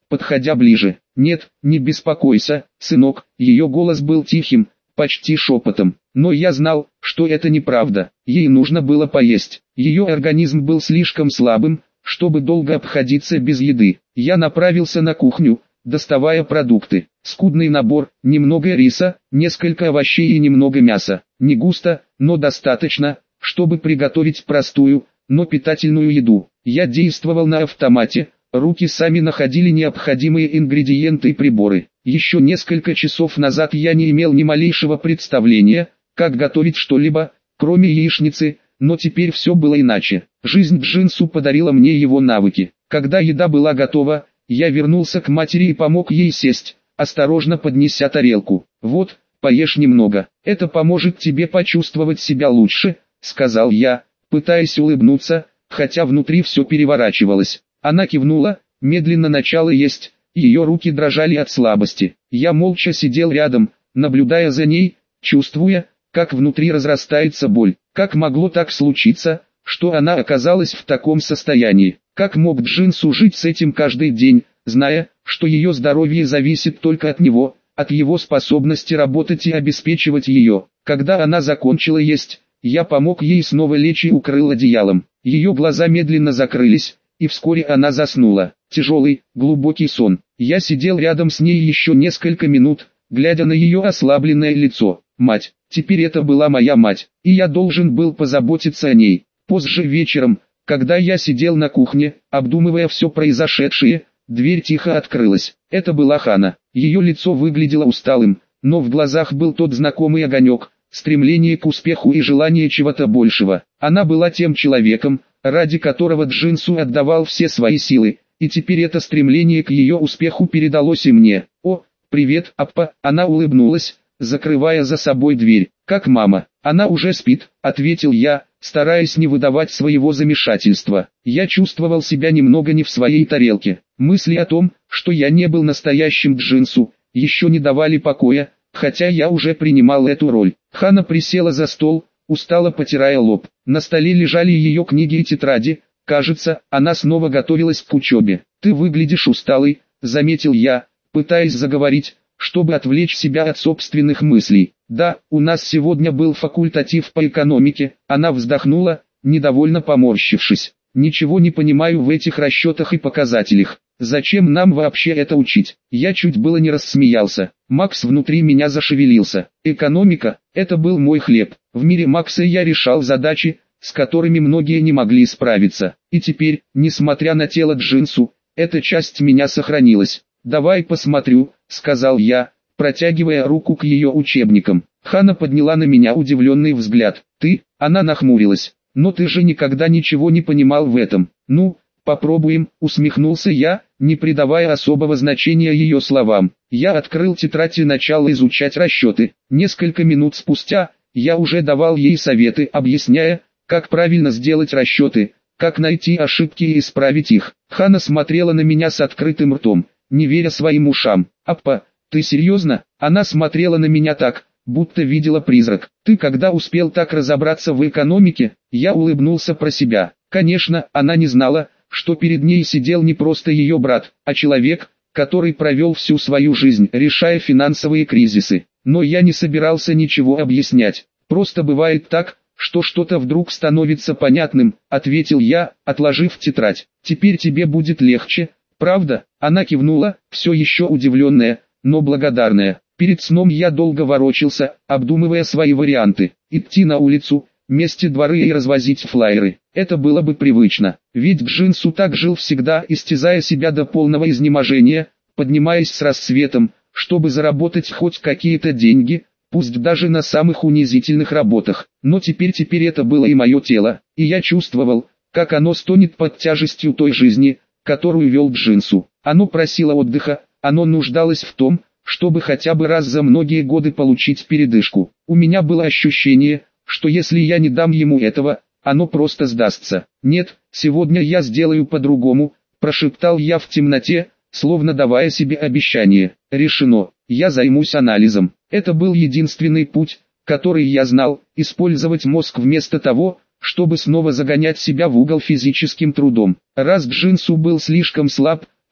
подходя ближе. «Нет, не беспокойся, сынок», ее голос был тихим, почти шепотом. Но я знал, что это неправда. Ей нужно было поесть. Ее организм был слишком слабым, чтобы долго обходиться без еды. Я направился на кухню, доставая продукты. Скудный набор, немного риса, несколько овощей и немного мяса. Не густо, но достаточно, чтобы приготовить простую, но питательную еду. Я действовал на автомате, руки сами находили необходимые ингредиенты и приборы. Еще несколько часов назад я не имел ни малейшего представления, как готовить что-либо, кроме яичницы, но теперь все было иначе. Жизнь Джинсу подарила мне его навыки. Когда еда была готова, я вернулся к матери и помог ей сесть, осторожно поднеся тарелку. «Вот, поешь немного, это поможет тебе почувствовать себя лучше», — сказал я, пытаясь улыбнуться, хотя внутри все переворачивалось. Она кивнула, медленно начала есть, ее руки дрожали от слабости. Я молча сидел рядом, наблюдая за ней, чувствуя, как внутри разрастается боль. Как могло так случиться, что она оказалась в таком состоянии? Как мог Джинсу жить с этим каждый день, зная, что ее здоровье зависит только от него, от его способности работать и обеспечивать ее? Когда она закончила есть, я помог ей снова лечь и укрыл одеялом. Ее глаза медленно закрылись, и вскоре она заснула. Тяжелый, глубокий сон. Я сидел рядом с ней еще несколько минут, глядя на ее ослабленное лицо. Мать, теперь это была моя мать, и я должен был позаботиться о ней. Позже вечером, когда я сидел на кухне, обдумывая все произошедшее, дверь тихо открылась. Это была Хана. Ее лицо выглядело усталым, но в глазах был тот знакомый огонек, стремление к успеху и желание чего-то большего. Она была тем человеком, ради которого Джинсу отдавал все свои силы, и теперь это стремление к ее успеху передалось и мне. «О, привет, Аппа!» Она улыбнулась, закрывая за собой дверь. «Как мама?» «Она уже спит», — ответил я, стараясь не выдавать своего замешательства. Я чувствовал себя немного не в своей тарелке. Мысли о том, что я не был настоящим Джинсу, еще не давали покоя, хотя я уже принимал эту роль. Хана присела за стол, устало потирая лоб. На столе лежали ее книги и тетради. Кажется, она снова готовилась к учебе. «Ты выглядишь усталый», — заметил я, пытаясь заговорить, чтобы отвлечь себя от собственных мыслей. «Да, у нас сегодня был факультатив по экономике», — она вздохнула, недовольно поморщившись. «Ничего не понимаю в этих расчетах и показателях. Зачем нам вообще это учить?» Я чуть было не рассмеялся. Макс внутри меня зашевелился. Экономика — это был мой хлеб. В мире Макса я решал задачи, с которыми многие не могли справиться. И теперь, несмотря на тело Джинсу, эта часть меня сохранилась. «Давай посмотрю», — сказал я, протягивая руку к ее учебникам. Хана подняла на меня удивленный взгляд. «Ты?» — она нахмурилась. «Но ты же никогда ничего не понимал в этом». «Ну, попробуем», — усмехнулся я, не придавая особого значения ее словам. Я открыл тетрадь и начал изучать расчеты. Несколько минут спустя, я уже давал ей советы, объясняя, как правильно сделать расчеты, как найти ошибки и исправить их. Хана смотрела на меня с открытым ртом, не веря своим ушам. «Аппа, ты серьезно?» Она смотрела на меня так, будто видела призрак. «Ты когда успел так разобраться в экономике?» Я улыбнулся про себя. Конечно, она не знала, что перед ней сидел не просто ее брат, а человек, который провел всю свою жизнь, решая финансовые кризисы. Но я не собирался ничего объяснять. «Просто бывает так, что что-то вдруг становится понятным», — ответил я, отложив тетрадь. «Теперь тебе будет легче, правда?» Она кивнула, все еще удивленная, но благодарная. Перед сном я долго ворочался, обдумывая свои варианты. Идти на улицу, мести дворы и развозить флаеры. Это было бы привычно. Ведь Джинсу так жил всегда, истязая себя до полного изнеможения, поднимаясь с рассветом, чтобы заработать хоть какие-то деньги, пусть даже на самых унизительных работах. Но теперь это было и мое тело, и я чувствовал, как оно стонет под тяжестью той жизни, которую вел Джинсу. Оно просило отдыха, оно нуждалось в том, чтобы хотя бы раз за многие годы получить передышку. У меня было ощущение, что если я не дам ему этого, оно просто сдастся. «Нет, сегодня я сделаю по-другому», – прошептал я в темноте, словно давая себе обещание. «Решено, я займусь анализом». Это был единственный путь, который я знал, использовать мозг вместо того, чтобы снова загонять себя в угол физическим трудом. Раз Джинсу был слишком слаб,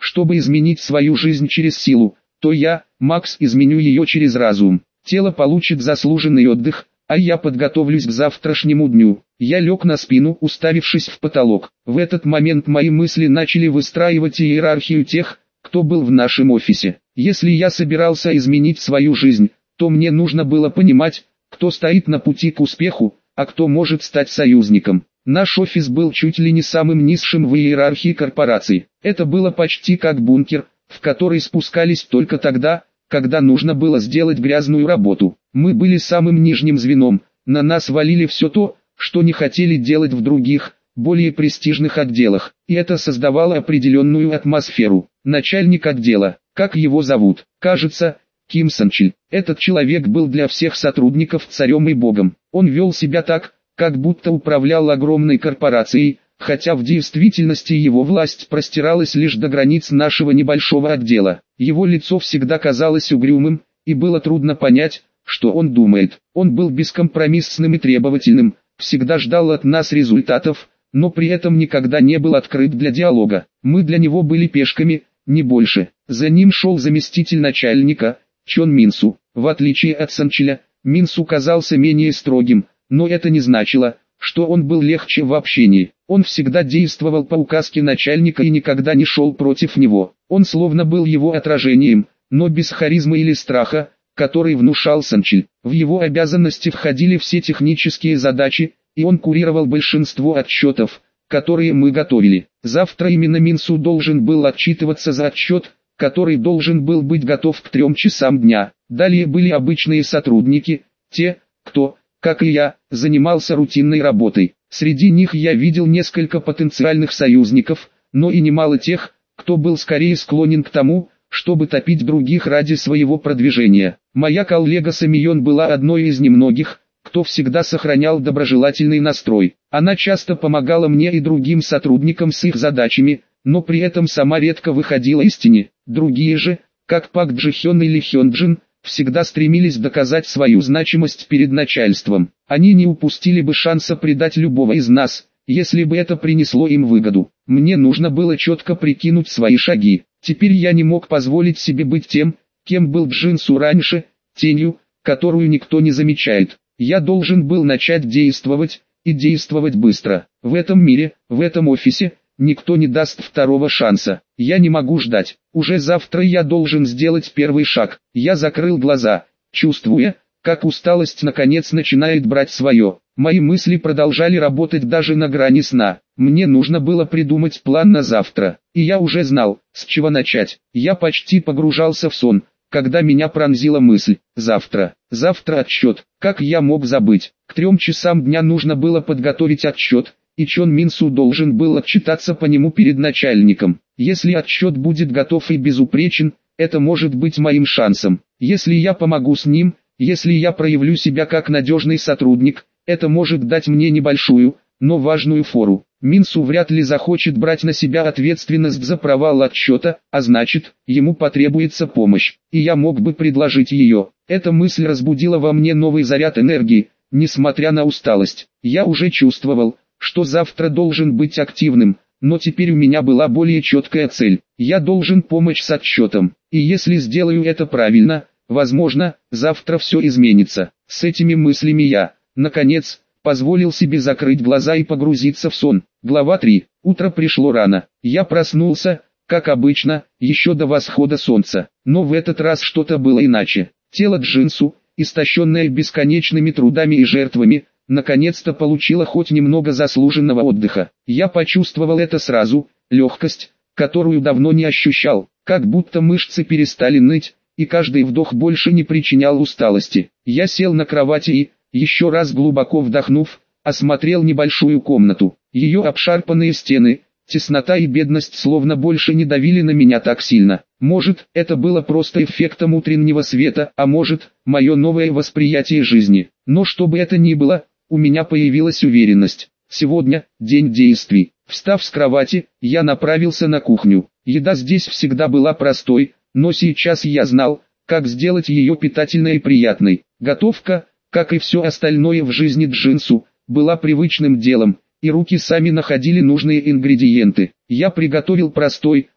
чтобы изменить свою жизнь через силу, то я, Макс, изменю ее через разум. Тело получит заслуженный отдых, а я подготовлюсь к завтрашнему дню. Я лег на спину, уставившись в потолок. В этот момент мои мысли начали выстраивать иерархию тех, кто был в нашем офисе. Если я собирался изменить свою жизнь, то мне нужно было понимать, кто стоит на пути к успеху, а кто может стать союзником. Наш офис был чуть ли не самым низшим в иерархии корпорации. Это было почти как бункер, в который спускались только тогда, когда нужно было сделать грязную работу. Мы были самым нижним звеном, на нас валили все то, что не хотели делать в других, более престижных отделах, и это создавало определенную атмосферу. Начальник отдела, как его зовут? Кажется, Ким Санчиль. Этот человек был для всех сотрудников царем и богом. Он вел себя так, как будто управлял огромной корпорацией, хотя в действительности его власть простиралась лишь до границ нашего небольшого отдела. Его лицо всегда казалось угрюмым, и было трудно понять, что он думает. Он был бескомпромиссным и требовательным, всегда ждал от нас результатов, но при этом никогда не был открыт для диалога. Мы для него были пешками, не больше. За ним шел заместитель начальника, Чон Минсу. В отличие от Санчиля, Минсу казался менее строгим, но это не значило, что он был легче в общении. Он всегда действовал по указке начальника и никогда не шел против него. Он словно был его отражением, но без харизмы или страха, который внушал Санчиль. В его обязанности входили все технические задачи, и он курировал большинство отчетов, которые мы готовили. Завтра именно Минсу должен был отчитываться за отчет, который должен был быть готов к 3 часам дня. Далее были обычные сотрудники, те, кто, как и я, занимался рутинной работой. Среди них я видел несколько потенциальных союзников, но и немало тех, кто был скорее склонен к тому, чтобы топить других ради своего продвижения. Моя коллега Самион была одной из немногих, кто всегда сохранял доброжелательный настрой. Она часто помогала мне и другим сотрудникам с их задачами, но при этом сама редко выходила из тени. Другие же, как Пак Джи Хён или Хён Джин, всегда стремились доказать свою значимость перед начальством. Они не упустили бы шанса предать любого из нас, если бы это принесло им выгоду. Мне нужно было четко прикинуть свои шаги. Теперь я не мог позволить себе быть тем, кем был Джинсу раньше, тенью, которую никто не замечает. Я должен был начать действовать, и действовать быстро. В этом мире, в этом офисе, никто не даст второго шанса. Я не могу ждать. Уже завтра я должен сделать первый шаг. Я закрыл глаза, чувствуя, как усталость наконец начинает брать свое. Мои мысли продолжали работать даже на грани сна. Мне нужно было придумать план на завтра. И я уже знал, с чего начать. Я почти погружался в сон, когда меня пронзила мысль. Завтра отчет. Как я мог забыть? К 3 часам дня нужно было подготовить отчет, и Чон Минсу должен был отчитаться по нему перед начальником. Если отчет будет готов и безупречен, это может быть моим шансом. Если я помогу с ним, если я проявлю себя как надежный сотрудник, это может дать мне небольшую, но важную фору. Минсу вряд ли захочет брать на себя ответственность за провал отчета, а значит, ему потребуется помощь, и я мог бы предложить ее. Эта мысль разбудила во мне новый заряд энергии, несмотря на усталость. Я уже чувствовал, что завтра должен быть активным, но теперь у меня была более четкая цель. Я должен помочь с отчетом, и если сделаю это правильно, возможно, завтра все изменится. С этими мыслями я, наконец, позволил себе закрыть глаза и погрузиться в сон. Глава 3. Утро пришло рано. Я проснулся, как обычно, еще до восхода солнца. Но в этот раз что-то было иначе. Тело Джинсу, истощенное бесконечными трудами и жертвами, наконец-то получило хоть немного заслуженного отдыха. Я почувствовал это сразу, легкость, которую давно не ощущал, как будто мышцы перестали ныть, и каждый вдох больше не причинял усталости. Я сел на кровати и, еще раз глубоко вдохнув, осмотрел небольшую комнату. Ее обшарпанные стены, теснота и бедность словно больше не давили на меня так сильно. Может, это было просто эффектом утреннего света, а может, мое новое восприятие жизни. Но что бы это ни было, у меня появилась уверенность. Сегодня день действий. Встав с кровати, я направился на кухню. Еда здесь всегда была простой, но сейчас я знал, как сделать ее питательной и приятной. Готовка, как и все остальное в жизни Джинсу, была привычным делом, и руки сами находили нужные ингредиенты. Я приготовил простой,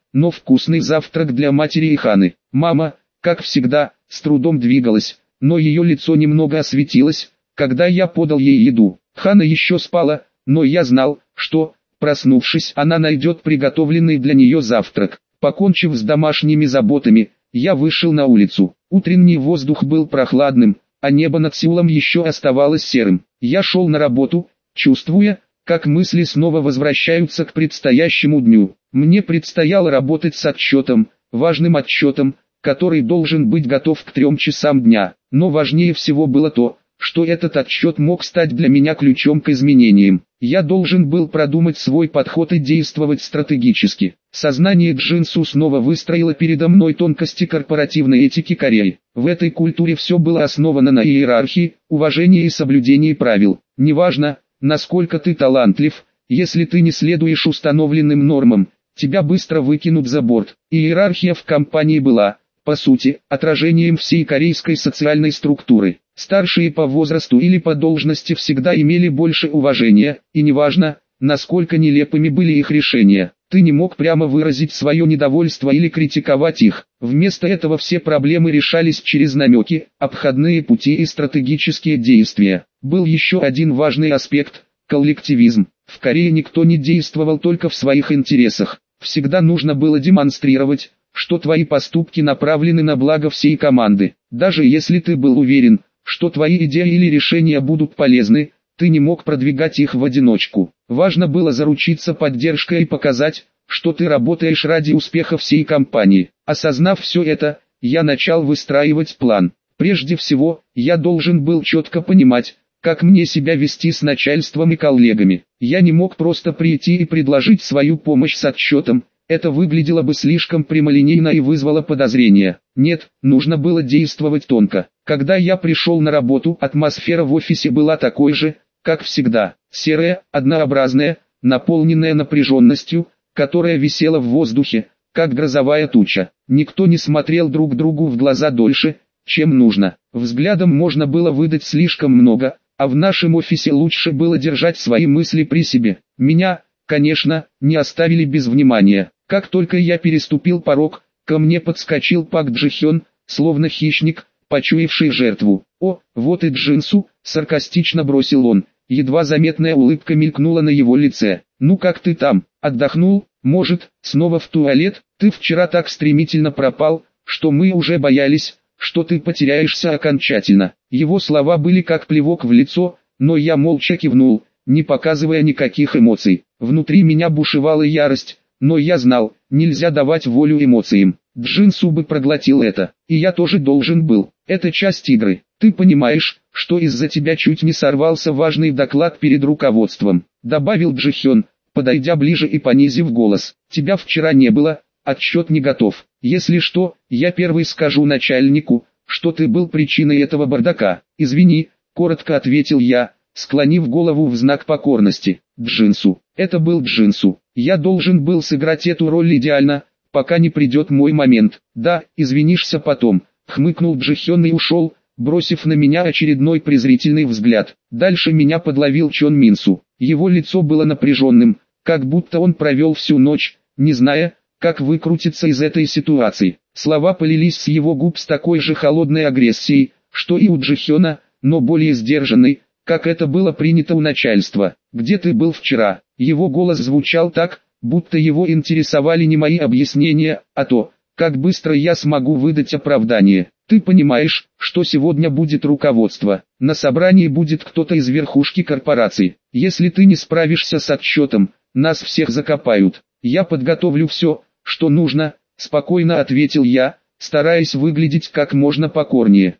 но вкусный завтрак для матери и Ханы. Мама, как всегда, с трудом двигалась, но ее лицо немного осветилось, когда я подал ей еду. Хана еще спала, но я знал, что, проснувшись, она найдет приготовленный для нее завтрак. Покончив с домашними заботами, я вышел на улицу. Утренний воздух был прохладным, а небо над Сеулом еще оставалось серым. Я шел на работу, чувствуя, как мысли снова возвращаются к предстоящему дню. Мне предстояло работать с отчетом, важным отчетом, который должен быть готов к 3 часам дня. Но важнее всего было то, что этот отчет мог стать для меня ключом к изменениям. Я должен был продумать свой подход и действовать стратегически. Сознание Джинсу снова выстроило передо мной тонкости корпоративной этики Кореи. В этой культуре все было основано на иерархии, уважении и соблюдении правил. Неважно, насколько ты талантлив, если ты не следуешь установленным нормам, тебя быстро выкинут за борт. Иерархия в компании была, по сути, отражением всей корейской социальной структуры. Старшие по возрасту или по должности всегда имели больше уважения, и неважно, насколько нелепыми были их решения, ты не мог прямо выразить свое недовольство или критиковать их. Вместо этого все проблемы решались через намеки, обходные пути и стратегические действия. Был еще один важный аспект – коллективизм. В Корее никто не действовал только в своих интересах. Всегда нужно было демонстрировать, что твои поступки направлены на благо всей команды. Даже если ты был уверен, что твои идеи или решения будут полезны, ты не мог продвигать их в одиночку. Важно было заручиться поддержкой и показать, что ты работаешь ради успеха всей компании. Осознав все это, я начал выстраивать план. Прежде всего, я должен был четко понимать, как мне себя вести с начальством и коллегами. Я не мог просто прийти и предложить свою помощь с отчетом. Это выглядело бы слишком прямолинейно и вызвало подозрения. Нет, нужно было действовать тонко. Когда я пришел на работу, атмосфера в офисе была такой же, как всегда. Серая, однообразная, наполненная напряженностью, которая висела в воздухе, как грозовая туча. Никто не смотрел друг другу в глаза дольше, чем нужно. Взглядом можно было выдать слишком много, а в нашем офисе лучше было держать свои мысли при себе. Меня, конечно, не оставили без внимания. Как только я переступил порог, ко мне подскочил Пак Джи-хён, словно хищник, почуявший жертву. «О, вот и Джинсу», — саркастично бросил он. Едва заметная улыбка мелькнула на его лице. «Ну как ты там, отдохнул? Может, снова в туалет? Ты вчера так стремительно пропал, что мы уже боялись, что ты потеряешься окончательно». Его слова были как плевок в лицо, но я молча кивнул, не показывая никаких эмоций. Внутри меня бушевала ярость, но я знал, нельзя давать волю эмоциям. Джинсу бы проглотил это, и я тоже должен был. Это часть игры. Ты понимаешь, что из-за тебя чуть не сорвался важный доклад перед руководством, добавил Джи-хён, подойдя ближе и понизив голос. Тебя вчера не было, отчет не готов. Если что, я первый скажу начальнику, что ты был причиной этого бардака. Извини, коротко ответил я, склонив голову в знак покорности. Джинсу. Это был Джинсу. Я должен был сыграть эту роль идеально, пока не придет мой момент. Да, извинишься потом, хмыкнул Джи-хён и ушел, бросив на меня очередной презрительный взгляд. Дальше меня подловил Чон Минсу. Его лицо было напряженным, как будто он провел всю ночь, не зная, как выкрутиться из этой ситуации. Слова полились с его губ с такой же холодной агрессией, что и у Джи-хёна, но более сдержанной, как это было принято у начальства. «Где ты был вчера?» Его голос звучал так, будто его интересовали не мои объяснения, а то, как быстро я смогу выдать оправдание. «Ты понимаешь, что сегодня будет руководство, на собрании будет кто-то из верхушки корпорации. Если ты не справишься с отчетом, нас всех закопают. Я подготовлю все, что нужно», — спокойно ответил я, стараясь выглядеть как можно покорнее.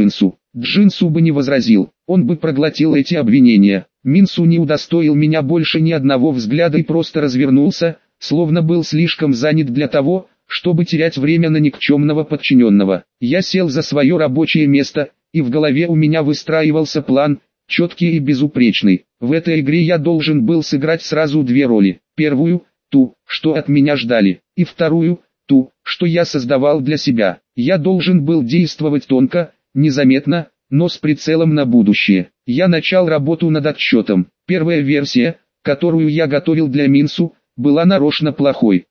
Джинсу бы не возразил, он бы проглотил эти обвинения. Минсу не удостоил меня больше ни одного взгляда и просто развернулся, словно был слишком занят для того, чтобы терять время на никчемного подчиненного. Я сел за свое рабочее место, и в голове у меня выстраивался план, четкий и безупречный. В этой игре я должен был сыграть сразу две роли. Первую, ту, что от меня ждали, и вторую, ту, что я создавал для себя. Я должен был действовать тонко, незаметно, но с прицелом на будущее. Я начал работу над отчетом. Первая версия, которую я готовил для Минсу, была нарочно плохой.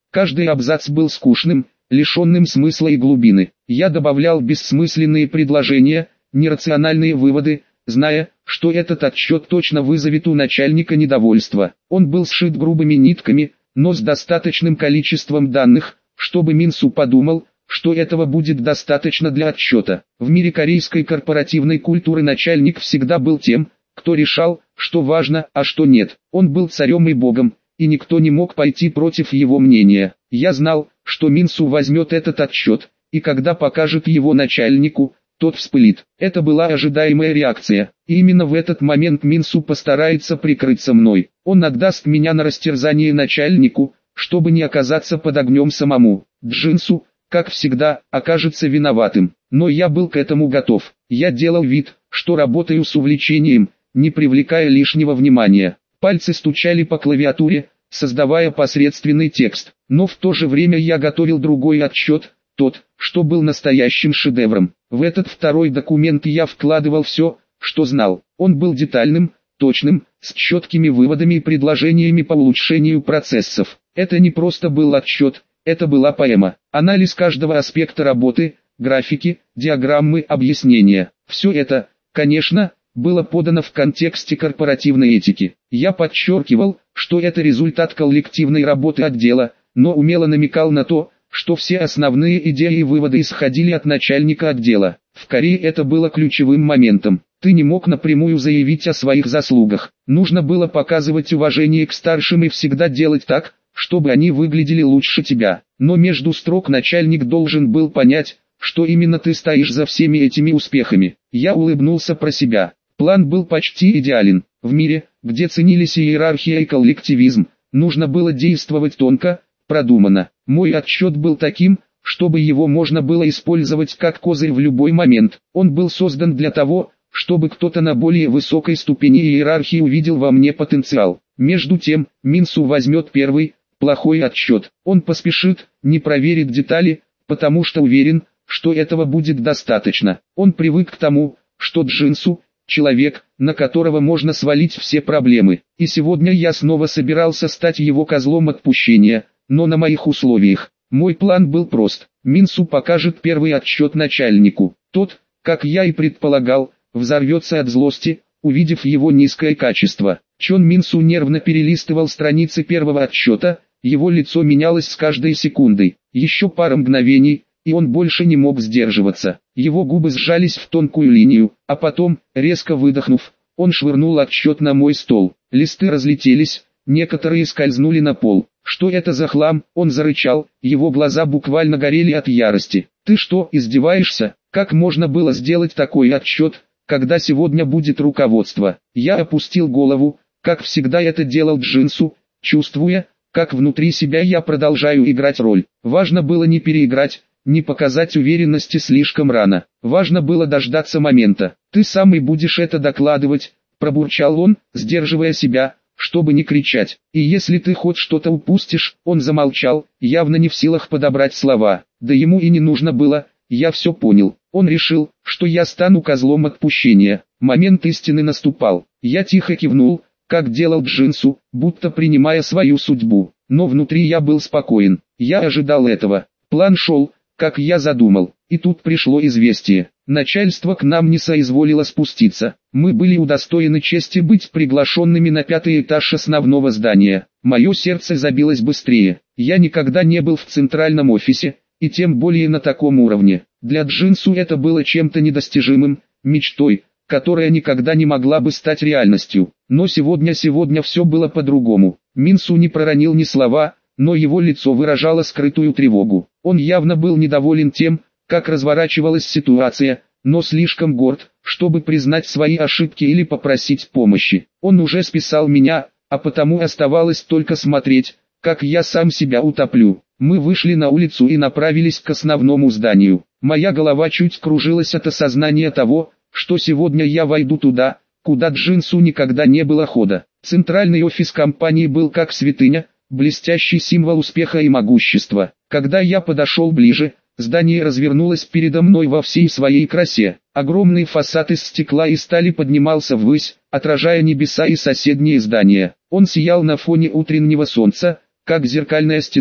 Каждый абзац был скучным, лишенным смысла и глубины. Я добавлял бессмысленные предложения, нерациональные выводы, зная, что этот отчет точно вызовет у начальника недовольство. Он был сшит грубыми нитками, но с достаточным количеством данных, чтобы Минсу подумал, что этого будет достаточно для отчета. В мире корейской корпоративной культуры начальник всегда был тем, кто решал, что важно, а что нет. Он был царем и богом, и никто не мог пойти против его мнения. Я знал, что Минсу возьмет этот отчет, и когда покажет его начальнику, тот вспылит. Это была ожидаемая реакция, и именно в этот момент Минсу постарается прикрыться мной. Он отдаст меня на растерзание начальнику, чтобы не оказаться под огнем самому. Джинсу, как всегда, окажется виноватым. Но я был к этому готов. Я делал вид, что работаю с увлечением, не привлекая лишнего внимания. Пальцы стучали по клавиатуре, создавая посредственный текст. Но в то же время я готовил другой отчет, тот, что был настоящим шедевром. В этот второй документ я вкладывал все, что знал. Он был детальным, точным, с четкими выводами и предложениями по улучшению процессов. Это не просто был отчет, это была поэма. Анализ каждого аспекта работы, графики, диаграммы, объяснения. Все это, конечно, было подано в контексте корпоративной этики. Я подчеркивал, что это результат коллективной работы отдела, но умело намекал на то, что все основные идеи и выводы исходили от начальника отдела. В Корее это было ключевым моментом. Ты не мог напрямую заявить о своих заслугах. Нужно было показывать уважение к старшим и всегда делать так, чтобы они выглядели лучше тебя. Но между строк начальник должен был понять, что именно ты стоишь за всеми этими успехами. Я улыбнулся про себя. План был почти идеален. В мире, где ценились иерархия и коллективизм, нужно было действовать тонко, продуманно. Мой отчет был таким, чтобы его можно было использовать как козырь в любой момент. Он был создан для того, чтобы кто-то на более высокой ступени иерархии увидел во мне потенциал. Между тем, Минсу возьмет первый, плохой отчет. Он поспешит, не проверит детали, потому что уверен, что этого будет достаточно. Он привык к тому, что Джинсу – человек, на которого можно свалить все проблемы. И сегодня я снова собирался стать его козлом отпущения, но на моих условиях. Мой план был прост. Минсу покажет первый отчет начальнику. Тот, как я и предполагал, взорвется от злости, увидев его низкое качество. Чон Минсу нервно перелистывал страницы первого отчета, его лицо менялось с каждой секундой. Еще пара мгновений, и он больше не мог сдерживаться. Его губы сжались в тонкую линию, а потом, резко выдохнув, он швырнул отчет на мой стол. Листы разлетелись, некоторые скользнули на пол. «Что это за хлам?» – он зарычал, его глаза буквально горели от ярости. «Ты что, издеваешься? Как можно было сделать такой отчет, когда сегодня будет руководство?» Я опустил голову, как всегда это делал Джинсу, чувствуя, как внутри себя я продолжаю играть роль. Важно было не переиграть, не показать уверенности слишком рано. Важно было дождаться момента. «Ты сам и будешь это докладывать», – пробурчал он, сдерживая себя, чтобы не кричать. «И если ты хоть что-то упустишь», он замолчал, явно не в силах подобрать слова. Да ему и не нужно было, я все понял. Он решил, что я стану козлом отпущения. Момент истины наступал. Я тихо кивнул, как делал Джинсу, будто принимая свою судьбу. Но внутри я был спокоен. Я ожидал этого. План шел, как я задумал. И тут пришло известие. Начальство к нам не соизволило спуститься. Мы были удостоены чести быть приглашенными на 5-й этаж основного здания. Мое сердце забилось быстрее. Я никогда не был в центральном офисе, и тем более на таком уровне. Для Джинсу это было чем-то недостижимым, мечтой, которая никогда не могла бы стать реальностью. Но сегодня все было по-другому. Минсу не проронил ни слова, но его лицо выражало скрытую тревогу. Он явно был недоволен тем, как разворачивалась ситуация, но слишком горд, чтобы признать свои ошибки или попросить помощи. Он уже списал меня, а потому оставалось только смотреть, как я сам себя утоплю. Мы вышли на улицу и направились к основному зданию. Моя голова чуть кружилась от осознания того, что сегодня я войду туда, куда Джинсу никогда не было хода. Центральный офис компании был как святыня, блестящий символ успеха и могущества. Когда я подошел ближе, здание развернулось передо мной во всей своей красе. Огромный фасад из стекла и стали поднимался ввысь, отражая небеса и соседние здания. Он сиял на фоне утреннего солнца, как зеркальная стена.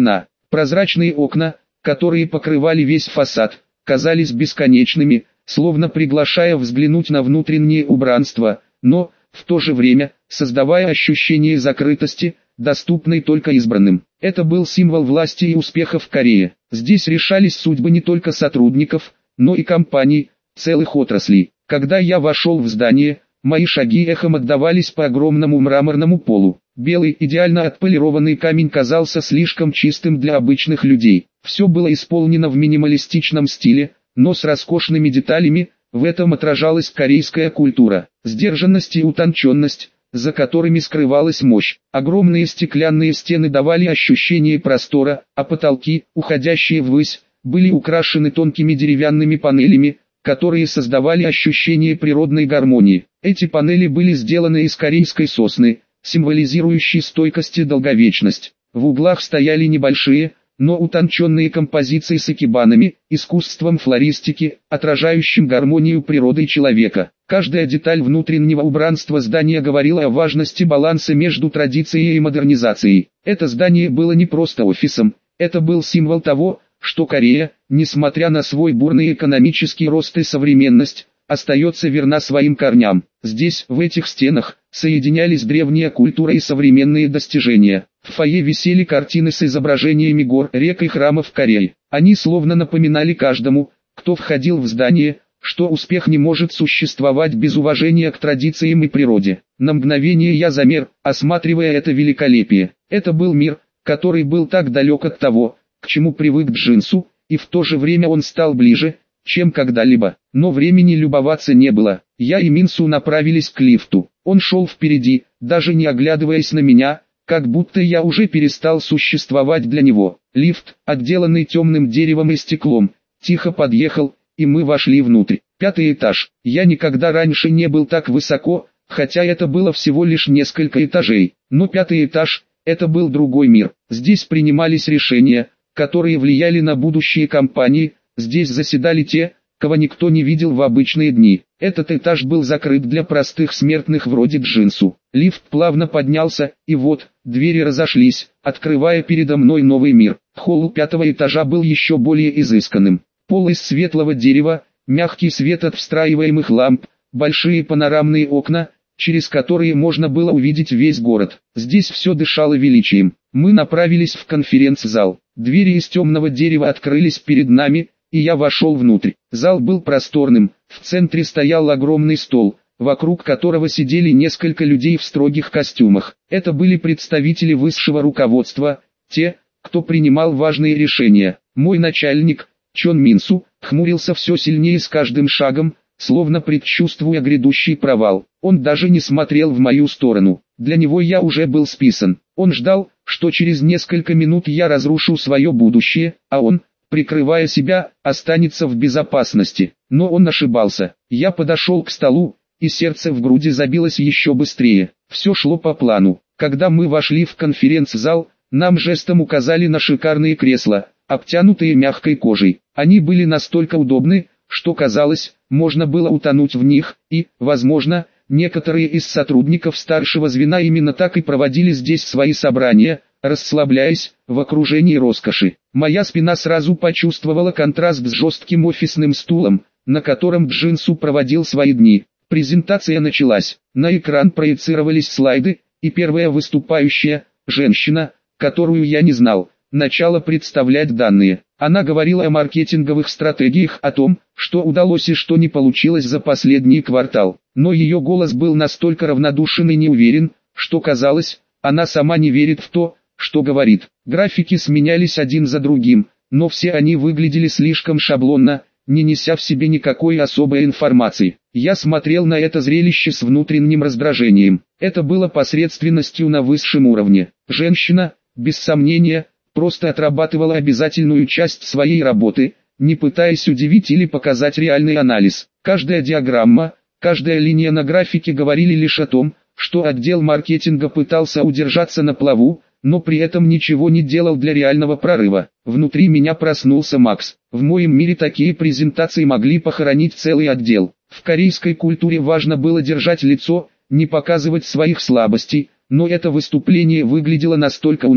Прозрачные окна, которые покрывали весь фасад, казались бесконечными, словно приглашая взглянуть на внутреннее убранство, но, в то же время, создавая ощущение закрытости, доступной только избранным. Это был символ власти и успеха в Корее. Здесь решались судьбы не только сотрудников, но и компаний, целых отраслей. Когда я вошел в здание, мои шаги эхом отдавались по огромному мраморному полу. Белый, идеально отполированный камень казался слишком чистым для обычных людей. Все было исполнено в минималистичном стиле, но с роскошными деталями. В этом отражалась корейская культура, сдержанность и утонченность, за которыми скрывалась мощь. Огромные стеклянные стены давали ощущение простора, а потолки, уходящие ввысь, были украшены тонкими деревянными панелями, которые создавали ощущение природной гармонии. Эти панели были сделаны из корейской сосны, символизирующей стойкость и долговечность. В углах стояли небольшие, но утонченные композиции с икебанами, искусством флористики, отражающим гармонию природы и человека. Каждая деталь внутреннего убранства здания говорила о важности баланса между традицией и модернизацией. Это здание было не просто офисом, это был символ того, что Корея, несмотря на свой бурный экономический рост и современность, остается верна своим корням. Здесь, в этих стенах, соединялись древняя культура и современные достижения. В фойе висели картины с изображениями гор, рек и храмов Кореи. Они словно напоминали каждому, кто входил в здание, что успех не может существовать без уважения к традициям и природе. На мгновение я замер, осматривая это великолепие. Это был мир, который был так далек от того, к чему привык Джинсу, и в то же время он стал ближе, чем когда-либо. Но времени любоваться не было. Я и Минсу направились к лифту. Он шел впереди, даже не оглядываясь на меня, как будто я уже перестал существовать для него. Лифт, отделанный темным деревом и стеклом, тихо подъехал, и мы вошли внутрь. 5-й этаж. Я никогда раньше не был так высоко, хотя это было всего лишь несколько этажей. Но 5-й этаж – это был другой мир. Здесь принимались решения, которые влияли на будущие компании. Здесь заседали те, кого никто не видел в обычные дни. Этот этаж был закрыт для простых смертных вроде Джинсу. Лифт плавно поднялся, и вот, двери разошлись, открывая передо мной новый мир. Холл 5-го этажа был еще более изысканным. Пол из светлого дерева, мягкий свет от встраиваемых ламп, большие панорамные окна, через которые можно было увидеть весь город. Здесь все дышало величием. Мы направились в конференц-зал. Двери из темного дерева открылись перед нами, и я вошел внутрь. Зал был просторным, в центре стоял огромный стол, вокруг которого сидели несколько людей в строгих костюмах. Это были представители высшего руководства, те, кто принимал важные решения. Мой начальник, Чон Минсу, хмурился все сильнее с каждым шагом, словно предчувствуя грядущий провал. Он даже не смотрел в мою сторону. Для него я уже был списан. Он ждал, что через несколько минут я разрушу свое будущее, а он, прикрывая себя, останется в безопасности. Но он ошибался. Я подошел к столу, и сердце в груди забилось еще быстрее. Все шло по плану. Когда мы вошли в конференц-зал, нам жестом указали на шикарные кресла, обтянутые мягкой кожей. Они были настолько удобны, что казалось, можно было утонуть в них, и, возможно, некоторые из сотрудников старшего звена именно так и проводили здесь свои собрания, расслабляясь, в окружении роскоши. Моя спина сразу почувствовала контраст с жестким офисным стулом, на котором Джинсу проводил свои дни. Презентация началась. На экран проецировались слайды, и первая выступающая, женщина, которую я не знал, начала представлять данные. Она говорила о маркетинговых стратегиях, о том, что удалось и что не получилось за последний квартал. Но ее голос был настолько равнодушен и неуверен, что казалось, она сама не верит в то, что говорит. Графики сменялись один за другим, но все они выглядели слишком шаблонно, не неся в себе никакой особой информации. Я смотрел на это зрелище с внутренним раздражением. Это было посредственностью на высшем уровне. Женщина, без сомнения, просто отрабатывала обязательную часть своей работы, не пытаясь удивить или показать реальный анализ. Каждая диаграмма, каждая линия на графике говорили лишь о том, что отдел маркетинга пытался удержаться на плаву, но при этом ничего не делал для реального прорыва. Внутри меня проснулся Макс. В моем мире такие презентации могли похоронить целый отдел. В корейской культуре важно было держать лицо, не показывать своих слабостей, но это выступление выглядело настолько уныло,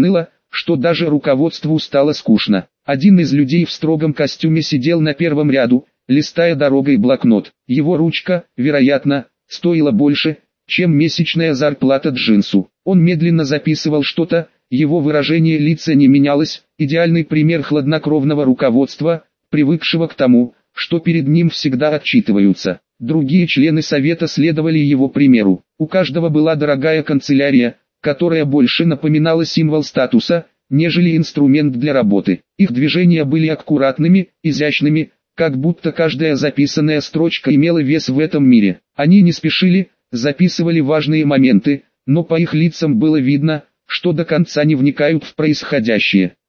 что даже руководству стало скучно. Один из людей в строгом костюме сидел на первом ряду, листая дорогой блокнот. Его ручка, вероятно, стоила больше, чем месячная зарплата Джинсу. Он медленно записывал что-то, его выражение лица не менялось, идеальный пример хладнокровного руководства, привыкшего к тому, что перед ним всегда отчитываются. Другие члены совета следовали его примеру. У каждого была дорогая канцелярия, которая больше напоминала символ статуса, нежели инструмент для работы. Их движения были аккуратными, изящными, как будто каждая записанная строчка имела вес в этом мире. Они не спешили, записывали важные моменты, но по их лицам было видно, что до конца не вникают в происходящее.